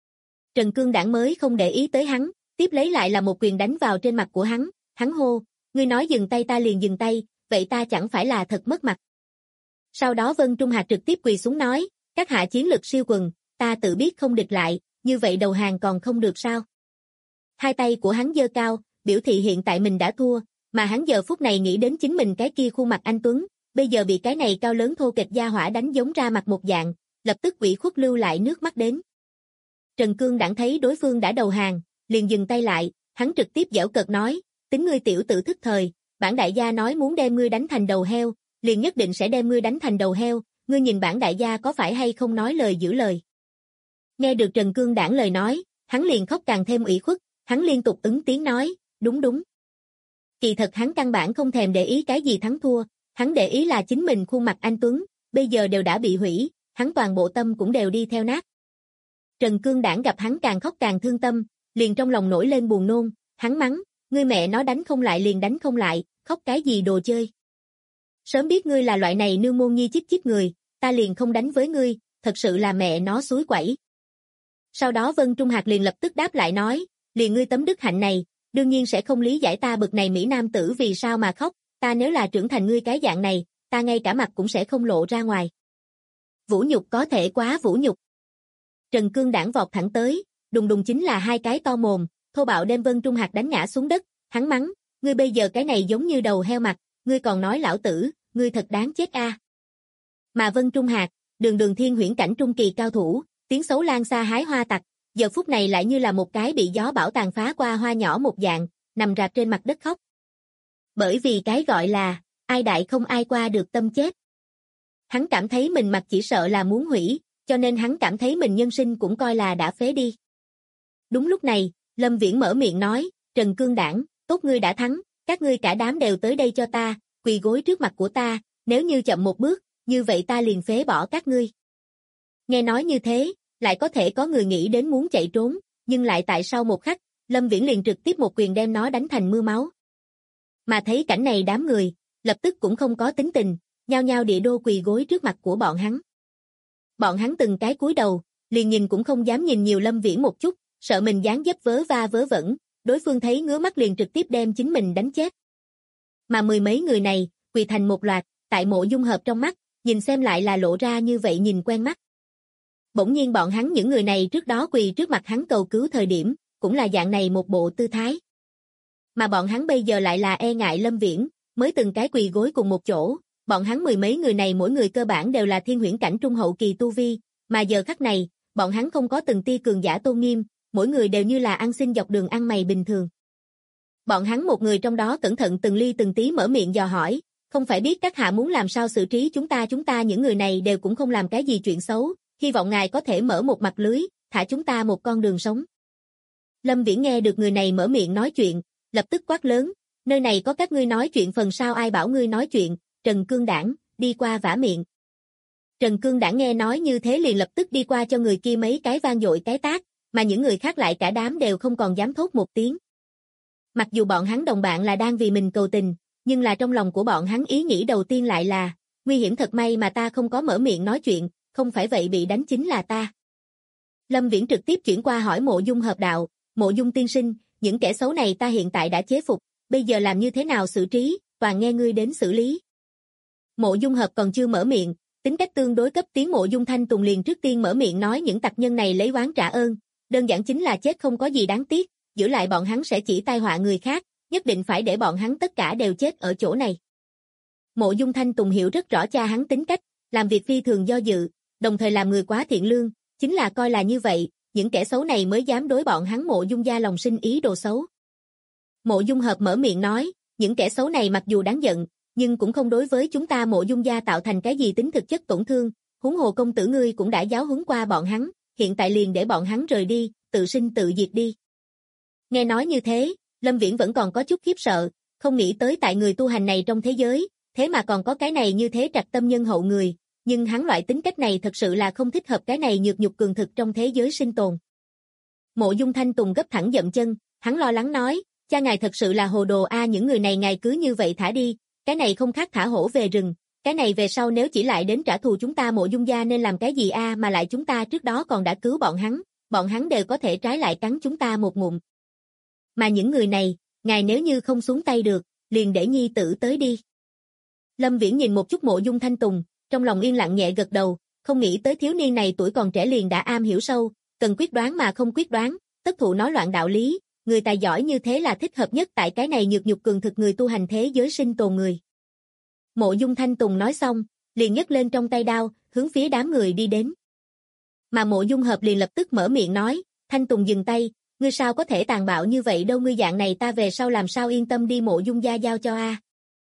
B: Trần Cương Đảng mới không để ý tới hắn, tiếp lấy lại là một quyền đánh vào trên mặt của hắn hô, ngươi nói dừng tay ta liền dừng tay, vậy ta chẳng phải là thật mất mặt. Sau đó Vân Trung Hạc trực tiếp quỳ xuống nói, các hạ chiến lực siêu quần, ta tự biết không địch lại, như vậy đầu hàng còn không được sao? Hai tay của hắn giơ cao, biểu thị hiện tại mình đã thua, mà hắn giờ phút này nghĩ đến chính mình cái kia khuôn mặt anh tuấn, bây giờ bị cái này cao lớn thô kệch gia hỏa đánh giống ra mặt một dạng, lập tức ủy khuất lưu lại nước mắt đến. Trần Cương Đản thấy đối phương đã đầu hàng, liền dừng tay lại, hắn trực tiếp giễu cợt nói, tính ngươi tiểu tử thức thời, bản đại gia nói muốn đem ngươi đánh thành đầu heo, liền nhất định sẽ đem ngươi đánh thành đầu heo, ngươi nhìn bản đại gia có phải hay không nói lời giữ lời. Nghe được Trần Cương Đản lời nói, hắn liền khóc càng thêm ủy khuất, hắn liên tục ứng tiếng nói, đúng đúng. Kỳ thật hắn căn bản không thèm để ý cái gì thắng thua, hắn để ý là chính mình khuôn mặt anh tuấn, bây giờ đều đã bị hủy, hắn toàn bộ tâm cũng đều đi theo nát. Trần Cương Đản gặp hắn càng khóc càng thương tâm, liền trong lòng nổi lên buồn nôn, hắn mắng, ngươi mẹ nó đánh không lại liền đánh không lại, khóc cái gì đồ chơi. Sớm biết ngươi là loại này nương môn nhi chích người, ta liền không đánh với ngươi, thật sự là mẹ nó xúi quẩy. Sau đó Vân Trung Hạc liền lập tức đáp lại nói, liền ngươi tấm đức hạnh này, đương nhiên sẽ không lý giải ta bực này Mỹ Nam tử vì sao mà khóc, ta nếu là trưởng thành ngươi cái dạng này, ta ngay cả mặt cũng sẽ không lộ ra ngoài. Vũ nhục có thể quá vũ nhục. Trần Cương Đản vọt thẳng tới, đùng đùng chính là hai cái to mồm, thô bạo đem Vân Trung Hạc đánh ngã xuống đất, hắn mắng, ngươi bây giờ cái này giống như đầu heo mặt, ngươi còn nói lão tử, ngươi thật đáng chết a. Mà Vân Trung Hạc, đường thiên huyễn cảnh trung kỳ cao thủ, tiếng xấu lan xa hái hoa tặc, giờ phút này lại như là một cái bị gió bão tàn phá qua hoa nhỏ một dạng, nằm rạp trên mặt đất khóc. Bởi vì cái gọi là, ai đại không ai qua được tâm chết. Hắn cảm thấy mình mặt chỉ sợ là muốn hủy, cho nên hắn cảm thấy mình nhân sinh cũng coi là đã phế đi. Đúng lúc này, Lâm Viễn mở miệng nói, Trần Cương Đản, tốt ngươi đã thắng, các ngươi cả đám đều tới đây cho ta, quỳ gối trước mặt của ta, nếu như chậm một bước, như vậy ta liền phế bỏ các ngươi. Nghe nói như thế, lại có thể có người nghĩ đến muốn chạy trốn, nhưng lại tại sau một khắc, Lâm Viễn liền trực tiếp một quyền đem nó đánh thành mưa máu. Mà thấy cảnh này đám người, lập tức cũng không có tính tình, nhao nhao địa đô quỳ gối trước mặt của bọn hắn. Bọn hắn từng cái cúi đầu, liền nhìn cũng không dám nhìn nhiều Lâm Viễn một chút, sợ mình dáng dấp vớ va vớ vẩn, đối phương thấy ngứa mắt liền trực tiếp đem chính mình đánh chết. Mà mười mấy người này, quỳ thành một loạt, tại Mộ Dung Hợp trong mắt, nhìn xem lại là lộ ra như vậy nhìn quen mắt. Bỗng nhiên bọn hắn những người này trước đó quỳ trước mặt hắn cầu cứu thời điểm, cũng là dạng này một bộ tư thái. Mà bọn hắn bây giờ lại là e ngại Lâm Viễn, mới từng cái quỳ gối cùng một chỗ, bọn hắn mười mấy người này mỗi người cơ bản đều là thiên huyễn cảnh trung hậu kỳ tu vi, mà giờ khắc này, bọn hắn không có từng tia cường giả tôn nghiêm, mỗi người đều như là ăn xin dọc đường ăn mày bình thường. Bọn hắn một người trong đó cẩn thận từng ly từng tí mở miệng dò hỏi, không phải biết các hạ muốn làm sao xử trí chúng ta những người này đều cũng không làm cái gì chuyện xấu, hy vọng ngài có thể mở một mặt lưới, thả chúng ta một con đường sống. Lâm Viễn nghe được người này mở miệng nói chuyện, lập tức quát lớn, nơi này có các ngươi nói chuyện phần sau ai bảo ngươi nói chuyện, Trần Cương Đản, đi qua vả miệng. Trần Cương Đản nghe nói như thế liền lập tức đi qua cho người kia mấy cái vang dội cái tát, mà những người khác lại cả đám đều không còn dám thốt một tiếng. Mặc dù bọn hắn đồng bạn là đang vì mình cầu tình, nhưng là trong lòng của bọn hắn ý nghĩ đầu tiên lại là, nguy hiểm thật may mà ta không có mở miệng nói chuyện, không phải vậy bị đánh chính là ta. Lâm Viễn trực tiếp chuyển qua hỏi Mộ Dung Hợp đạo, Mộ Dung tiên sinh, những kẻ xấu này ta hiện tại đã chế phục, bây giờ làm như thế nào xử trí, toàn nghe ngươi đến xử lý. Mộ Dung Hợp còn chưa mở miệng, tính cách tương đối cấp tiến Mộ Dung Thanh Tùng liền trước tiên mở miệng nói những tặc nhân này lấy oán trả ơn, đơn giản chính là chết không có gì đáng tiếc, giữ lại bọn hắn sẽ chỉ tai họa người khác, nhất định phải để bọn hắn tất cả đều chết ở chỗ này. Mộ Dung Thanh Tùng hiểu rất rõ cha hắn tính cách, làm việc phi thường do dự, đồng thời làm người quá thiện lương, chính là coi là như vậy, những kẻ xấu này mới dám đối bọn hắn Mộ Dung gia lòng sinh ý đồ xấu. Mộ Dung Hợp mở miệng nói, những kẻ xấu này mặc dù đáng giận, nhưng cũng không đối với chúng ta Mộ Dung gia tạo thành cái gì tính thực chất tổn thương, huống hồ công tử ngươi cũng đã giáo huấn qua bọn hắn, hiện tại liền để bọn hắn rời đi, tự sinh tự diệt đi. Nghe nói như thế, Lâm Viễn vẫn còn có chút khiếp sợ, không nghĩ tới tại người tu hành này trong thế giới, thế mà còn có cái này như thế trạch tâm nhân hậu người, nhưng hắn loại tính cách này thật sự là không thích hợp cái này nhược nhục cường thực trong thế giới sinh tồn. Mộ Dung Thanh Tùng gấp thẳng dậm chân, hắn lo lắng nói, cha ngài thật sự là hồ đồ a, những người này ngài cứ như vậy thả đi, cái này không khác thả hổ về rừng, cái này về sau nếu chỉ lại đến trả thù chúng ta Mộ Dung gia nên làm cái gì a, mà lại chúng ta trước đó còn đã cứu bọn hắn đều có thể trái lại cắn chúng ta một ngụm. Mà những người này, ngài nếu như không xuống tay được, liền để nhi tử tới đi. Lâm Viễn nhìn một chút Mộ Dung Thanh Tùng, trong lòng yên lặng nhẹ gật đầu, không nghĩ tới thiếu niên này tuổi còn trẻ liền đã am hiểu sâu, cần quyết đoán mà không quyết đoán, tất thụ nói loạn đạo lý, người tài giỏi như thế là thích hợp nhất tại cái này nhược nhục cường thực người tu hành thế giới sinh tồn người. Mộ Dung Thanh Tùng nói xong, liền nhấc lên trong tay đao, hướng phía đám người đi đến. Mà Mộ Dung Hợp liền lập tức mở miệng nói, Thanh Tùng dừng tay, ngươi sao có thể tàn bạo như vậy đâu, ngươi dạng này ta về sau làm sao yên tâm đi Mộ Dung gia giao cho a.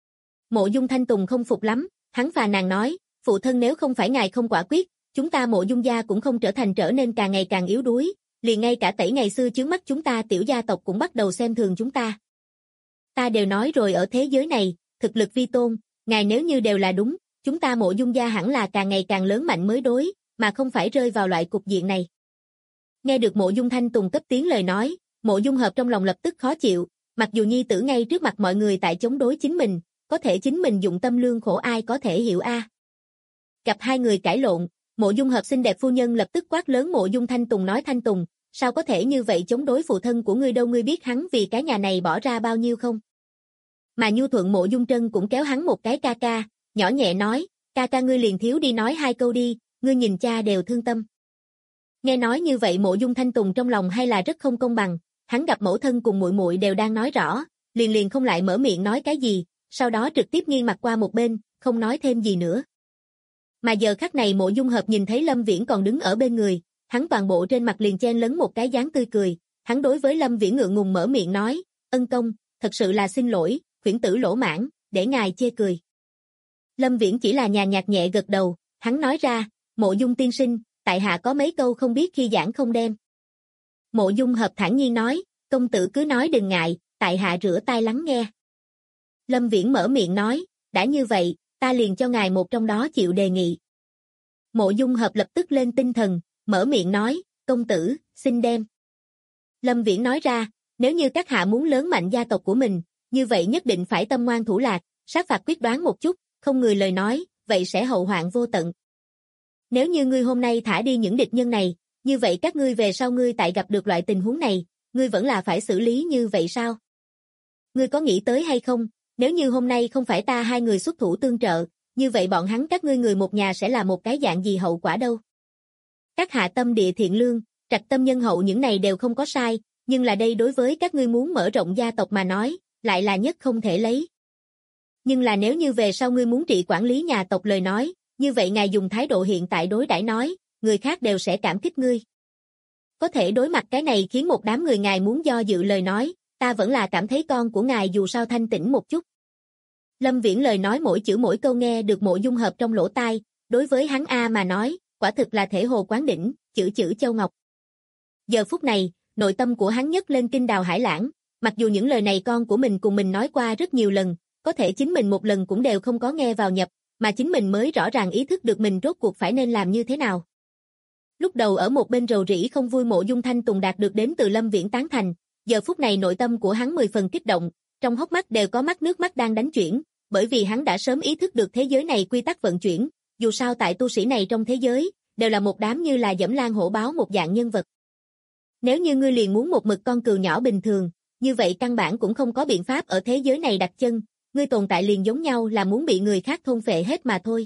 B: Mộ Dung Thanh Tùng không phục lắm, hắn phàn nàn nói, phụ thân nếu không phải ngài không quả quyết, chúng ta Mộ Dung gia cũng không trở nên càng ngày càng yếu đuối, liền ngay cả Tẩy ngày xưa chướng mắt chúng ta tiểu gia tộc cũng bắt đầu xem thường chúng ta. Ta đều nói rồi ở thế giới này, thực lực vi tôn, ngài nếu như đều là đúng, chúng ta Mộ Dung gia hẳn là càng ngày càng lớn mạnh mới đối, mà không phải rơi vào loại cục diện này. Nghe được Mộ Dung Thanh Tùng cấp tiến lời nói, Mộ Dung Hợp trong lòng lập tức khó chịu, mặc dù nhi tử ngay trước mặt mọi người tại chống đối chính mình, có thể chính mình dụng tâm lương khổ ai có thể hiểu a. Gặp hai người cãi lộn, Mộ Dung Hợp xinh đẹp phu nhân lập tức quát lớn Mộ Dung Thanh Tùng nói, Thanh Tùng, sao có thể như vậy chống đối phụ thân của ngươi đâu, ngươi biết hắn vì cái nhà này bỏ ra bao nhiêu không? Mà nhu thuận Mộ Dung Trân cũng kéo hắn một cái ca ca, nhỏ nhẹ nói, ca ca ngươi liền thiếu đi nói hai câu đi, ngươi nhìn cha đều thương tâm. Nghe nói như vậy Mộ Dung Thanh Tùng trong lòng hay là rất không công bằng, hắn gặp mẫu thân cùng muội muội đều đang nói rõ, liền không lại mở miệng nói cái gì, sau đó trực tiếp nghiêng mặt qua một bên, không nói thêm gì nữa. Mà giờ khắc này Mộ Dung Hợp nhìn thấy Lâm Viễn còn đứng ở bên người, hắn toàn bộ trên mặt liền chen lấn một cái dáng tươi cười, hắn đối với Lâm Viễn ngượng ngùng mở miệng nói, ân công, thật sự là xin lỗi, khuyển tử lỗ mãn, để ngài chê cười. Lâm Viễn chỉ là nhàn nhạt nhẹ gật đầu, hắn nói ra, Mộ Dung tiên sinh, tại hạ có mấy câu không biết khi giảng không đem. Mộ Dung Hợp thản nhiên nói, công tử cứ nói đừng ngại, tại hạ rửa tai lắng nghe. Lâm Viễn mở miệng nói, đã như vậy, ta liền cho ngài một trong đó chịu đề nghị. Mộ Dung Hợp lập tức lên tinh thần, mở miệng nói, công tử, xin đem. Lâm Viễn nói ra, nếu như các hạ muốn lớn mạnh gia tộc của mình, như vậy nhất định phải tâm ngoan thủ lạc, sát phạt quyết đoán một chút, không người lời nói, vậy sẽ hậu hoạn vô tận. Nếu như ngươi hôm nay thả đi những địch nhân này, như vậy các ngươi về sau ngươi tại gặp được loại tình huống này, ngươi vẫn là phải xử lý như vậy sao? Ngươi có nghĩ tới hay không, nếu như hôm nay không phải ta hai người xuất thủ tương trợ, như vậy bọn hắn các ngươi người một nhà sẽ là một cái dạng gì hậu quả đâu? Các hạ tâm địa thiện lương, trạch tâm nhân hậu những này đều không có sai, nhưng là đây đối với các ngươi muốn mở rộng gia tộc mà nói, lại là nhất không thể lấy. Nhưng là nếu như về sau ngươi muốn trị quản lý nhà tộc lời nói, như vậy ngài dùng thái độ hiện tại đối đãi nói, người khác đều sẽ cảm kích ngươi. Có thể đối mặt cái này khiến một đám người ngài muốn do dự lời nói, ta vẫn là cảm thấy con của ngài dù sao thanh tĩnh một chút. Lâm Viễn lời nói mỗi chữ mỗi câu nghe được Mộ Dung Hợp trong lỗ tai, đối với hắn A mà nói, quả thực là thể hồ quán đỉnh, chữ chữ châu ngọc. Giờ phút này, nội tâm của hắn nhấc lên kinh đào hải lãng, mặc dù những lời này con của mình cùng mình nói qua rất nhiều lần, có thể chính mình một lần cũng đều không có nghe vào nhập, mà chính mình mới rõ ràng ý thức được mình rốt cuộc phải nên làm như thế nào. Lúc đầu ở một bên rầu rĩ không vui Mộ Dung Thanh Tùng đạt được đến từ Lâm Viễn tán thành, giờ phút này nội tâm của hắn 10 phần kích động, trong hốc mắt đều có mắt nước mắt đang đánh chuyển, bởi vì hắn đã sớm ý thức được thế giới này quy tắc vận chuyển, dù sao tại tu sĩ này trong thế giới, đều là một đám như là dẫm lan hổ báo một dạng nhân vật. Nếu như ngươi liền muốn một mực con cừu nhỏ bình thường, như vậy căn bản cũng không có biện pháp ở thế giới này đặt chân, ngươi tồn tại liền giống nhau là muốn bị người khác thôn phệ hết mà thôi.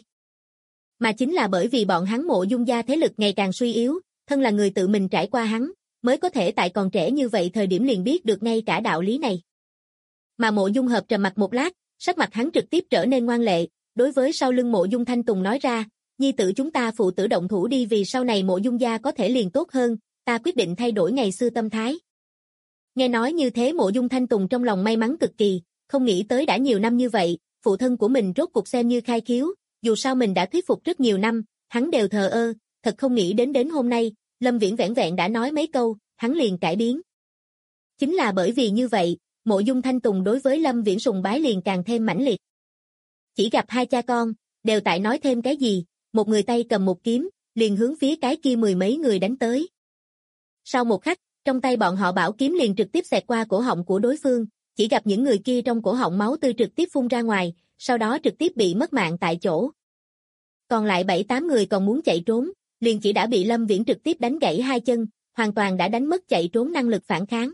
B: Mà chính là bởi vì bọn hắn Mộ Dung gia thế lực ngày càng suy yếu, thân là người tự mình trải qua hắn, mới có thể tại còn trẻ như vậy thời điểm liền biết được ngay cả đạo lý này. Mà Mộ Dung Hợp trầm mặt một lát, sắc mặt hắn trực tiếp trở nên ngoan lệ, đối với sau lưng Mộ Dung Thanh Tùng nói ra, nhi tử chúng ta phụ tử động thủ đi vì sau này Mộ Dung gia có thể liền tốt hơn, ta quyết định thay đổi ngày xưa tâm thái. Nghe nói như thế Mộ Dung Thanh Tùng trong lòng may mắn cực kỳ, không nghĩ tới đã nhiều năm như vậy, phụ thân của mình rốt cuộc xem như khai khiếu, dù sao mình đã thuyết phục rất nhiều năm, hắn đều thờ ơ, thật không nghĩ đến hôm nay, Lâm Viễn vẻn vẹn đã nói mấy câu, hắn liền cải biến. Chính là bởi vì như vậy, Mộ Dung Thanh Tùng đối với Lâm Viễn sùng bái liền càng thêm mãnh liệt. Chỉ gặp hai cha con, đều tại nói thêm cái gì, một người tay cầm một kiếm, liền hướng phía cái kia mười mấy người đánh tới. Sau một khắc, trong tay bọn họ bảo kiếm liền trực tiếp xẹt qua cổ họng của đối phương, chỉ gặp những người kia trong cổ họng máu tươi trực tiếp phun ra ngoài, sau đó trực tiếp bị mất mạng tại chỗ. Còn lại 7-8 người còn muốn chạy trốn, liền chỉ đã bị Lâm Viễn trực tiếp đánh gãy hai chân, hoàn toàn đã đánh mất chạy trốn năng lực phản kháng.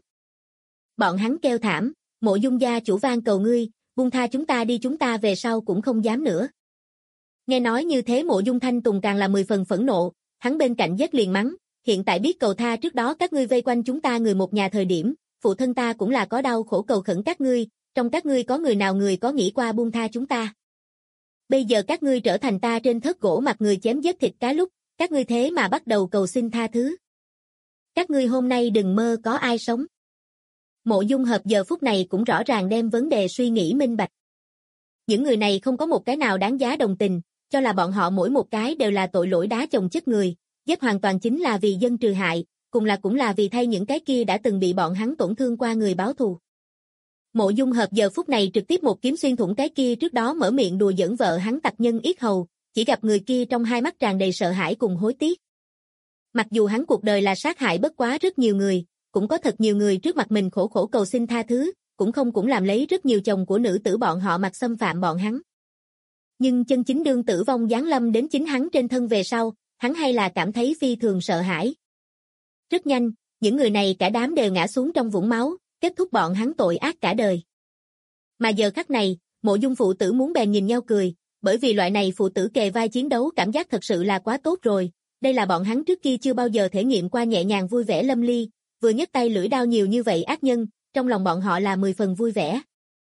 B: Bọn hắn kêu thảm, Mộ Dung gia chủ van cầu ngươi, buông tha chúng ta đi, chúng ta về sau cũng không dám nữa. Nghe nói như thế Mộ Dung Thanh Tùng càng là 10 phần phẫn nộ, hắn bên cạnh giết liền mắng, hiện tại biết cầu tha trước đó các ngươi vây quanh chúng ta người một nhà thời điểm, phụ thân ta cũng là có đau khổ cầu khẩn các ngươi, trong các ngươi có người nào người có nghĩ qua buông tha chúng ta. Bây giờ các ngươi trở thành ta trên thớt gỗ mặt người chém giết thịt cá lúc, các ngươi thế mà bắt đầu cầu xin tha thứ. Các ngươi hôm nay đừng mơ có ai sống. Mộ Dung Hợp giờ phút này cũng rõ ràng đem vấn đề suy nghĩ minh bạch. Những người này không có một cái nào đáng giá đồng tình, cho là bọn họ mỗi một cái đều là tội lỗi đá chồng chất người, giết hoàn toàn chính là vì dân trừ hại, cũng là vì thay những cái kia đã từng bị bọn hắn tổn thương qua người báo thù. Mộ Dung Hợp giờ phút này trực tiếp một kiếm xuyên thủng cái kia trước đó mở miệng đùa giỡn vợ hắn tặc nhân yết hầu, chỉ gặp người kia trong hai mắt tràn đầy sợ hãi cùng hối tiếc. Mặc dù hắn cuộc đời là sát hại bất quá rất nhiều người, cũng có thật nhiều người trước mặt mình khổ khổ cầu xin tha thứ, cũng làm lấy rất nhiều chồng của nữ tử bọn họ mặt xâm phạm bọn hắn. Nhưng chân chính đương tử vong giáng lâm đến chính hắn trên thân về sau, hắn hay là cảm thấy phi thường sợ hãi. Rất nhanh, những người này cả đám đều ngã xuống trong vũng máu, kết thúc bọn hắn tội ác cả đời. Mà giờ khắc này, Mộ Dung phụ tử muốn bèn nhìn nhau cười, bởi vì loại này phụ tử kề vai chiến đấu cảm giác thật sự là quá tốt rồi, đây là bọn hắn trước kia chưa bao giờ thể nghiệm qua nhẹ nhàng vui vẻ lâm ly, vừa nhấc tay lưỡi đao nhiều như vậy ác nhân, trong lòng bọn họ là 10 phần vui vẻ.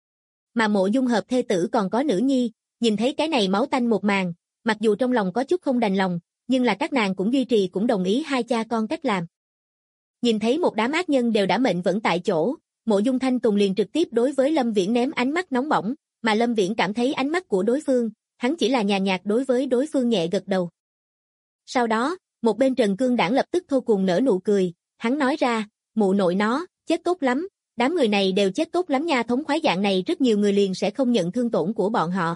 B: Mà Mộ Dung Hợp thê tử còn có nữ nhi, nhìn thấy cái này máu tanh một màn, mặc dù trong lòng có chút không đành lòng, nhưng là các nàng cũng duy trì cũng đồng ý hai cha con cách làm. Nhìn thấy một đám ác nhân đều đã mệnh vẫn tại chỗ, Mộ Dung Thanh Tùng liền trực tiếp đối với Lâm Viễn ném ánh mắt nóng bỏng, mà Lâm Viễn cảm thấy ánh mắt của đối phương, hắn chỉ là nhàn nhạt đối với đối phương nhẹ gật đầu. Sau đó, một bên Trần Cương Đảng lập tức thô cùng nở nụ cười, hắn nói ra, mụ nội nó, chết tốt lắm, đám người này đều chết tốt lắm nha, thống khoái dạng này rất nhiều người liền sẽ không nhận thương tổn của bọn họ.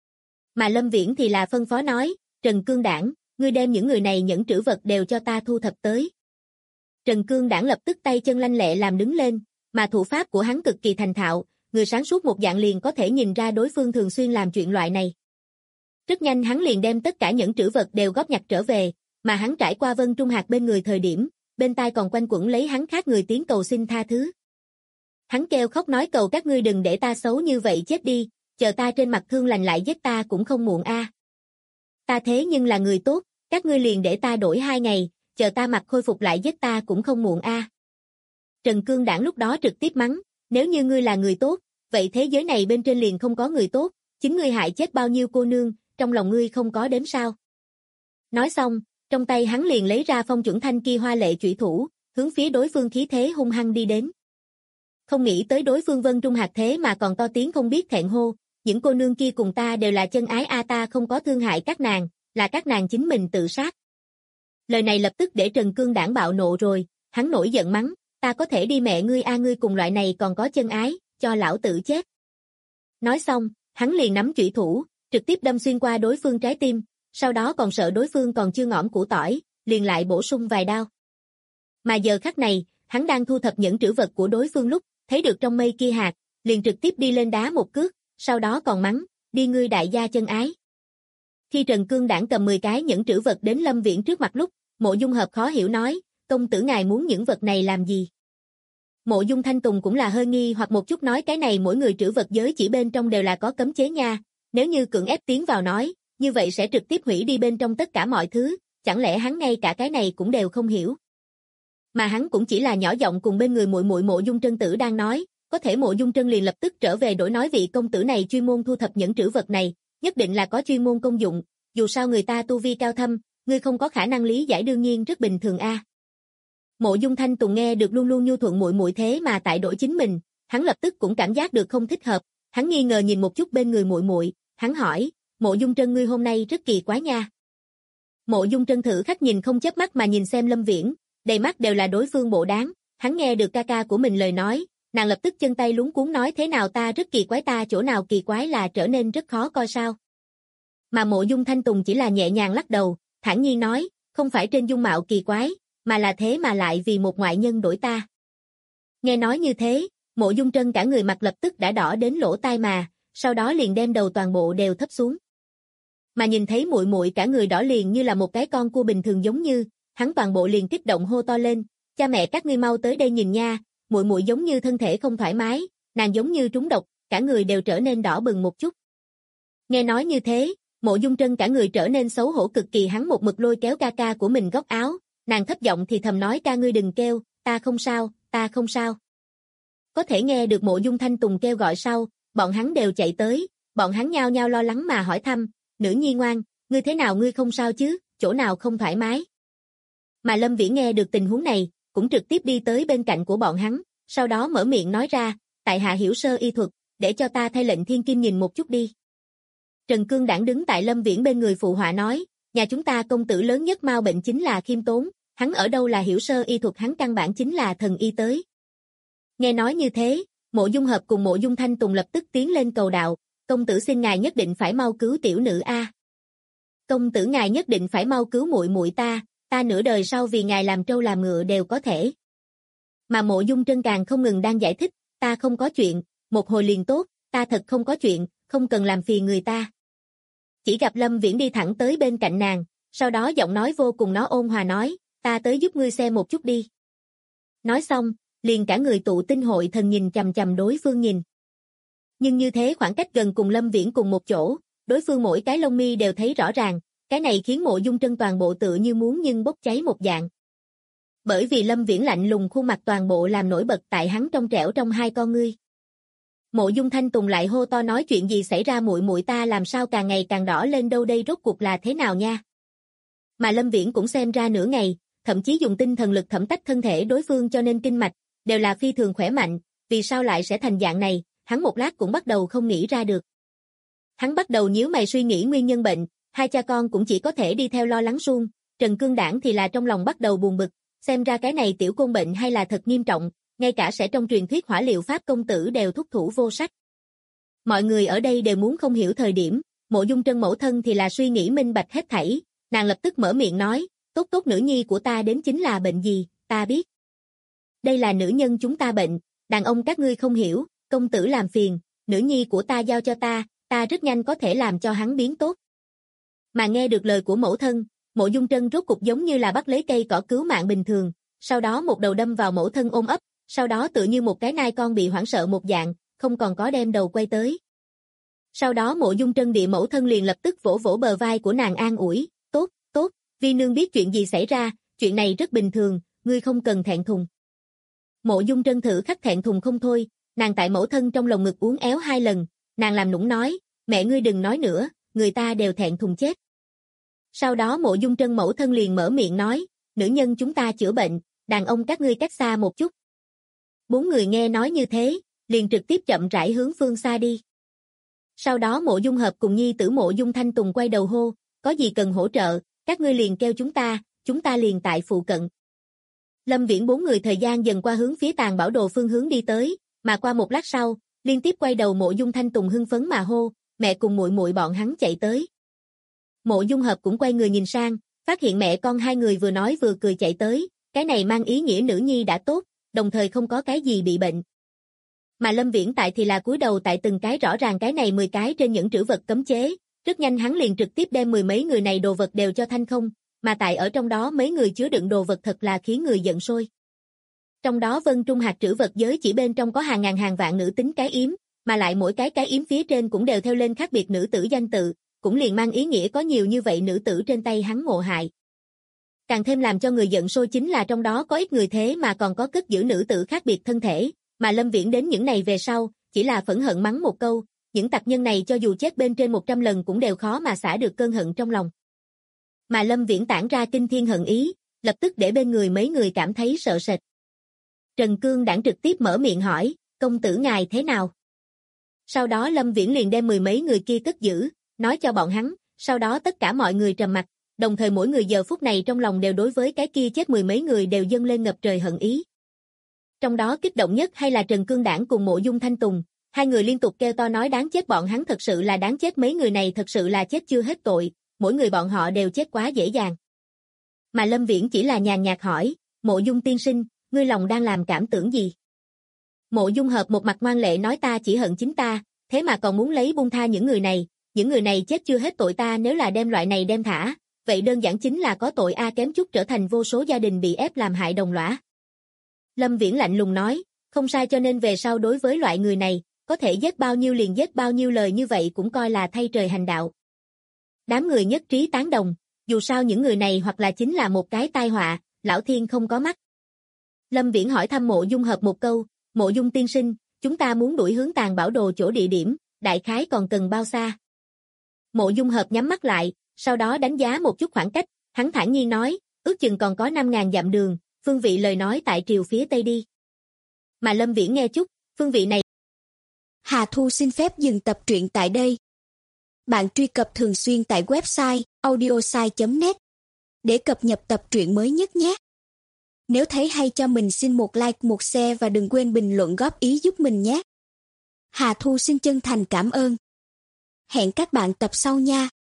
B: Mà Lâm Viễn thì là phân phó nói, Trần Cương Đảng, ngươi đem những người này nhẫn trữ vật đều cho ta thu thập tới. Trần Cương Đảng lập tức tay chân lanh lẹ làm đứng lên, mà thủ pháp của hắn cực kỳ thành thạo, người sáng suốt một dạng liền có thể nhìn ra đối phương thường xuyên làm chuyện loại này. Rất nhanh hắn liền đem tất cả nhẫn trữ vật đều góp nhặt trở về, mà hắn trải qua Vân Trung Hạc bên người thời điểm, bên tai còn quanh quẩn lấy hắn khác người tiếng cầu xin tha thứ. Hắn kêu khóc nói cầu các ngươi đừng để ta xấu như vậy chết đi, chờ ta trên mặt thương lành lại giết ta cũng không muộn a. Ta thế nhưng là người tốt, các ngươi liền để ta đổi 2 ngày, chờ ta mặt khôi phục lại giết ta cũng không muộn a. Trần Cương Đảng lúc đó trực tiếp mắng, nếu như ngươi là người tốt, vậy thế giới này bên trên liền không có người tốt, chính ngươi hại chết bao nhiêu cô nương, trong lòng ngươi không có đếm sao. Nói xong, trong tay hắn liền lấy ra phong chuẩn thanh kia hoa lệ chủy thủ, hướng phía đối phương khí thế hung hăng đi đến. Không nghĩ tới đối phương Vân Trung Hạc thế mà còn to tiếng không biết thẹn hô, những cô nương kia cùng ta đều là chân ái a, ta không có thương hại các nàng, là các nàng chính mình tự sát. Lời này lập tức để Trần Cương Đảng bạo nộ rồi, hắn nổi giận mắng, ta có thể đi mẹ ngươi a, ngươi cùng loại này còn có chân ái, cho lão tử chết. Nói xong, hắn liền nắm chủy thủ, trực tiếp đâm xuyên qua đối phương trái tim, sau đó còn sợ đối phương còn chưa ngõm củ tỏi, liền lại bổ sung vài đao. Mà giờ khắc này, hắn đang thu thập những trữ vật của đối phương lúc, thấy được trong mây kia hạt, liền trực tiếp đi lên đá một cước, sau đó còn mắng, đi ngươi đại gia chân ái. Khi Trần Cương Đảng cầm 10 cái những trữ vật đến Lâm Viễn trước mặt lúc, Mộ Dung Hợp khó hiểu nói, công tử ngài muốn những vật này làm gì? Mộ Dung Thanh Tùng cũng là hơi nghi hoặc một chút nói cái này mỗi người trữ vật giới chỉ bên trong đều là có cấm chế nha, nếu như cưỡng ép tiến vào nói, như vậy sẽ trực tiếp hủy đi bên trong tất cả mọi thứ, chẳng lẽ hắn ngay cả cái này cũng đều không hiểu. Mà hắn cũng chỉ là nhỏ giọng cùng bên người muội muội Mộ Dung Trân Tử đang nói, có thể Mộ Dung Trân liền lập tức trở về đổi nói vị công tử này chuyên môn thu thập những trữ vật này, nhất định là có chuyên môn công dụng, dù sao người ta tu vi cao thâm, ngươi không có khả năng lý giải đương nhiên rất bình thường a. Mộ Dung Thanh Tùng nghe được luôn luôn nhu thuận muội muội thế mà tại đổi chính mình, hắn lập tức cũng cảm giác được không thích hợp, hắn nghi ngờ nhìn một chút bên người muội muội, hắn hỏi, Mộ Dung Trân ngươi hôm nay rất kỳ quái nha. Mộ Dung Trân thử khách nhìn không chớp mắt mà nhìn xem Lâm Viễn, đầy mắt đều là đối phương bộ dáng, hắn nghe được ca ca của mình lời nói, nàng lập tức chân tay luống cuống nói thế nào ta rất kỳ quái, ta chỗ nào kỳ quái là trở nên rất khó coi sao. Mà Mộ Dung Thanh Tùng chỉ là nhẹ nhàng lắc đầu, thản nhiên nói, không phải trên dung mạo kỳ quái, mà là thế mà lại vì một ngoại nhân đổi ta. Nghe nói như thế, Mộ Dung Trân cả người mặt lập tức đã đỏ đến lỗ tai mà, sau đó liền đem đầu toàn bộ đều thấp xuống. Mà nhìn thấy muội muội cả người đỏ liền như là một cái con cua bình thường giống như, hắn toàn bộ liền kích động hô to lên, cha mẹ các ngươi mau tới đây nhìn nha, muội muội giống như thân thể không thoải mái, nàng giống như trúng độc, cả người đều trở nên đỏ bừng một chút. Nghe nói như thế, Mộ Dung Trân cả người trở nên xấu hổ cực kỳ, hắn một mực lôi kéo ca ca của mình góc áo, nàng thấp giọng thì thầm nói ca ngươi đừng kêu, ta không sao, ta không sao. Có thể nghe được Mộ Dung Thanh Tùng kêu gọi sau, bọn hắn đều chạy tới, bọn hắn nhao nhao lo lắng mà hỏi thăm, nữ nhi ngoan, ngươi thế nào, ngươi không sao chứ, chỗ nào không thoải mái. Mà Lâm Viễn nghe được tình huống này, cũng trực tiếp đi tới bên cạnh của bọn hắn, sau đó mở miệng nói ra, tại hạ hiểu sơ y thuật, để cho ta thay lệnh thiên kim nhìn một chút đi. Trần Cương Đảng đứng tại Lâm Viễn bên người phụ họa nói, nhà chúng ta công tử lớn nhất mau bệnh chính là khiêm tốn, hắn ở đâu là hiểu sơ y thuật, hắn căn bản chính là thần y tới. Nghe nói như thế, Mộ Dung Hợp cùng Mộ Dung Thanh Tùng lập tức tiến lên cầu đạo, công tử xin ngài nhất định phải mau cứu tiểu nữ a. Công tử ngài nhất định phải mau cứu muội muội ta nửa đời sau vì ngài làm trâu làm ngựa đều có thể. Mà Mộ Dung Trân càng không ngừng đang giải thích, ta không có chuyện, một hồi liền tốt, ta thật không có chuyện, không cần làm phiền người ta. Chỉ gặp Lâm Viễn đi thẳng tới bên cạnh nàng, sau đó giọng nói vô cùng ôn hòa nói, ta tới giúp ngươi xem một chút đi. Nói xong, liền cả người tụ tinh hội thần nhìn chằm chằm đối phương nhìn. Nhưng như thế khoảng cách gần cùng Lâm Viễn cùng một chỗ, đối phương mỗi cái lông mi đều thấy rõ ràng, cái này khiến Mộ Dung Trân toàn bộ tựa như muốn nhưng bốc cháy một dạng. Bởi vì Lâm Viễn lạnh lùng khuôn mặt toàn bộ làm nổi bật tại hắn trong trẻo trong hai con ngươi. Mộ Dung Thanh Tùng lại hô to nói chuyện gì xảy ra, muội muội ta làm sao càng ngày càng đỏ lên đâu, đây rốt cuộc là thế nào nha. Mà Lâm Viễn cũng xem ra nửa ngày, thậm chí dùng tinh thần lực thẩm tách thân thể đối phương cho nên kinh mạch đều là phi thường khỏe mạnh, vì sao lại sẽ thành dạng này, hắn một lát cũng bắt đầu không nghĩ ra được. Hắn bắt đầu nhíu mày suy nghĩ nguyên nhân bệnh, hai cha con cũng chỉ có thể đi theo lo lắng suông, Trần Cương Đảng thì là trong lòng bắt đầu buồn bực, xem ra cái này tiểu côn bệnh hay là thật nghiêm trọng, ngay cả sẽ trong truyền thuyết hỏa liệu pháp công tử đều thúc thủ vô sách. Mọi người ở đây đều muốn không hiểu thời điểm, Mộ Dung Trân mẫu thân thì là suy nghĩ minh bạch hết thảy, nàng lập tức mở miệng nói, tốt tốt, nữ nhi của ta đến chính là bệnh gì, ta biết. Đây là nữ nhân chúng ta bệnh, đàn ông các ngươi không hiểu, công tử làm phiền, nữ nhi của ta giao cho ta rất nhanh có thể làm cho hắn biến tốt. Mà nghe được lời của mẫu thân, Mộ Dung Trân rốt cục giống như là bắt lấy cây cỏ cứu mạng bình thường, sau đó một đầu đâm vào mẫu thân ôm ấp, sau đó tựa như một cái nai con bị hoảng sợ một dạng, không còn có đem đầu quay tới. Sau đó Mộ Dung Trân địa mẫu thân liền lập tức vỗ vỗ bờ vai của nàng an ủi, tốt, tốt, vi nương biết chuyện gì xảy ra, chuyện này rất bình thường, ngươi không cần thẹn thùng. Mộ Dung Trân thử khắc thẹn thùng không thôi, nàng tại mẫu thân trong lồng ngực uốn éo 2 lần, nàng làm nũng nói, mẹ ngươi đừng nói nữa, người ta đều thẹn thùng chết. Sau đó Mộ Dung Trân mẫu thân liền mở miệng nói, nữ nhân chúng ta chữa bệnh, đàn ông các ngươi cách xa một chút. 4 người nghe nói như thế, liền trực tiếp chậm rãi hướng phương xa đi. Sau đó Mộ Dung Hợp cùng nhi tử Mộ Dung Thanh Tùng quay đầu hô, có gì cần hỗ trợ, các ngươi liền kêu chúng ta liền tại phụ cận. Lâm Viễn 4 người thời gian dần qua hướng phía Tàn Bảo Đồ phương hướng đi tới, mà qua một lát sau, liên tiếp quay đầu Mộ Dung Thanh Tùng hưng phấn mà hô, mẹ cùng muội muội bọn hắn chạy tới. Mộ Dung Hợp cũng quay người nhìn sang, phát hiện mẹ con hai người vừa nói vừa cười chạy tới, cái này mang ý nghĩa nữ nhi đã tốt, đồng thời không có cái gì bị bệnh. Mà Lâm Viễn tại thì là cúi đầu tại từng cái rõ ràng cái này 10 cái trên những trữ vật cấm chế, rất nhanh hắn liền trực tiếp đem 10 mấy người này đồ vật đều cho thanh không, mà tại ở trong đó mấy người chứa đựng đồ vật thật là khiến người giận sôi. Trong đó Vân Trung hạt trữ vật giới chỉ bên trong có hàng ngàn hàng vạn nữ tính cái yếm, mà lại mỗi cái yếm phía trên cũng đều theo lên khác biệt nữ tử danh tự, cũng liền mang ý nghĩa có nhiều như vậy nữ tử trên tay hắn ngộ hại. Càng thêm làm cho người giận sôi chính là trong đó có ít người thế mà còn có cất giữ nữ tử khác biệt thân thể, mà Lâm Viễn đến những này về sau, chỉ là phẫn hận mắng một câu, những tặc nhân này cho dù chết bên trên 100 lần cũng đều khó mà xả được cơn hận trong lòng. Mà Lâm Viễn tản ra kinh thiên hận ý, lập tức để bên người mấy người cảm thấy sợ sệt. Trần Cương Đảng trực tiếp mở miệng hỏi, công tử ngài thế nào? Sau đó Lâm Viễn liền đem 10 mấy người kia cất giữ, nói cho bọn hắn, sau đó tất cả mọi người trầm mặc, đồng thời mỗi người giờ phút này trong lòng đều đối với cái kia chết 10 mấy người đều dâng lên ngập trời hận ý. Trong đó kích động nhất hay là Trần Cương Đảng cùng Mộ Dung Thanh Tùng, hai người liên tục kêu to nói đáng chết, bọn hắn thật sự là đáng chết, mấy người này thật sự là chết chưa hết tội, mỗi người bọn họ đều chết quá dễ dàng. Mà Lâm Viễn chỉ là nhàn nhạt hỏi, Mộ Dung tiên sinh, ngươi lòng đang làm cảm tưởng gì? Mộ Dung Hợp một mặt ngoan lệ nói ta chỉ hận chính ta, thế mà còn muốn lấy buông tha những người này chết chưa hết tội, ta nếu là đem loại này đem thả, vậy đơn giản chính là có tội kém chút trở thành vô số gia đình bị ép làm hại đồng lõa. Lâm Viễn lạnh lùng nói, không sai, cho nên về sau đối với loại người này, có thể giết bao nhiêu liền giết bao nhiêu, lời như vậy cũng coi là thay trời hành đạo. Đám người nhất trí tán đồng, dù sao những người này hoặc là chính là một cái tai họa, lão thiên không có mắt. Lâm Viễn hỏi thăm Mộ Dung Hợp một câu, Mộ Dung tiên sinh, chúng ta muốn đuổi hướng Tàn Bảo Đồ chỗ địa điểm, đại khái còn cần bao xa? Mộ Dung Hợp nhắm mắt lại, sau đó đánh giá một chút khoảng cách, hắn thản nhiên nói, ước chừng còn có 5.000 dặm đường, phương vị lời nói tại triều phía tây đi. Mà Lâm Viễn nghe chút, phương vị này.
C: Hà Thu xin phép dừng tập truyện tại đây. Bạn truy cập thường xuyên tại website audiosai.net để cập nhật tập truyện mới nhất nhé. Nếu thấy hay cho mình xin một like, một share và đừng quên bình luận góp ý giúp mình nhé. Hà Thu xin chân thành cảm ơn. Hẹn các bạn tập sau nha.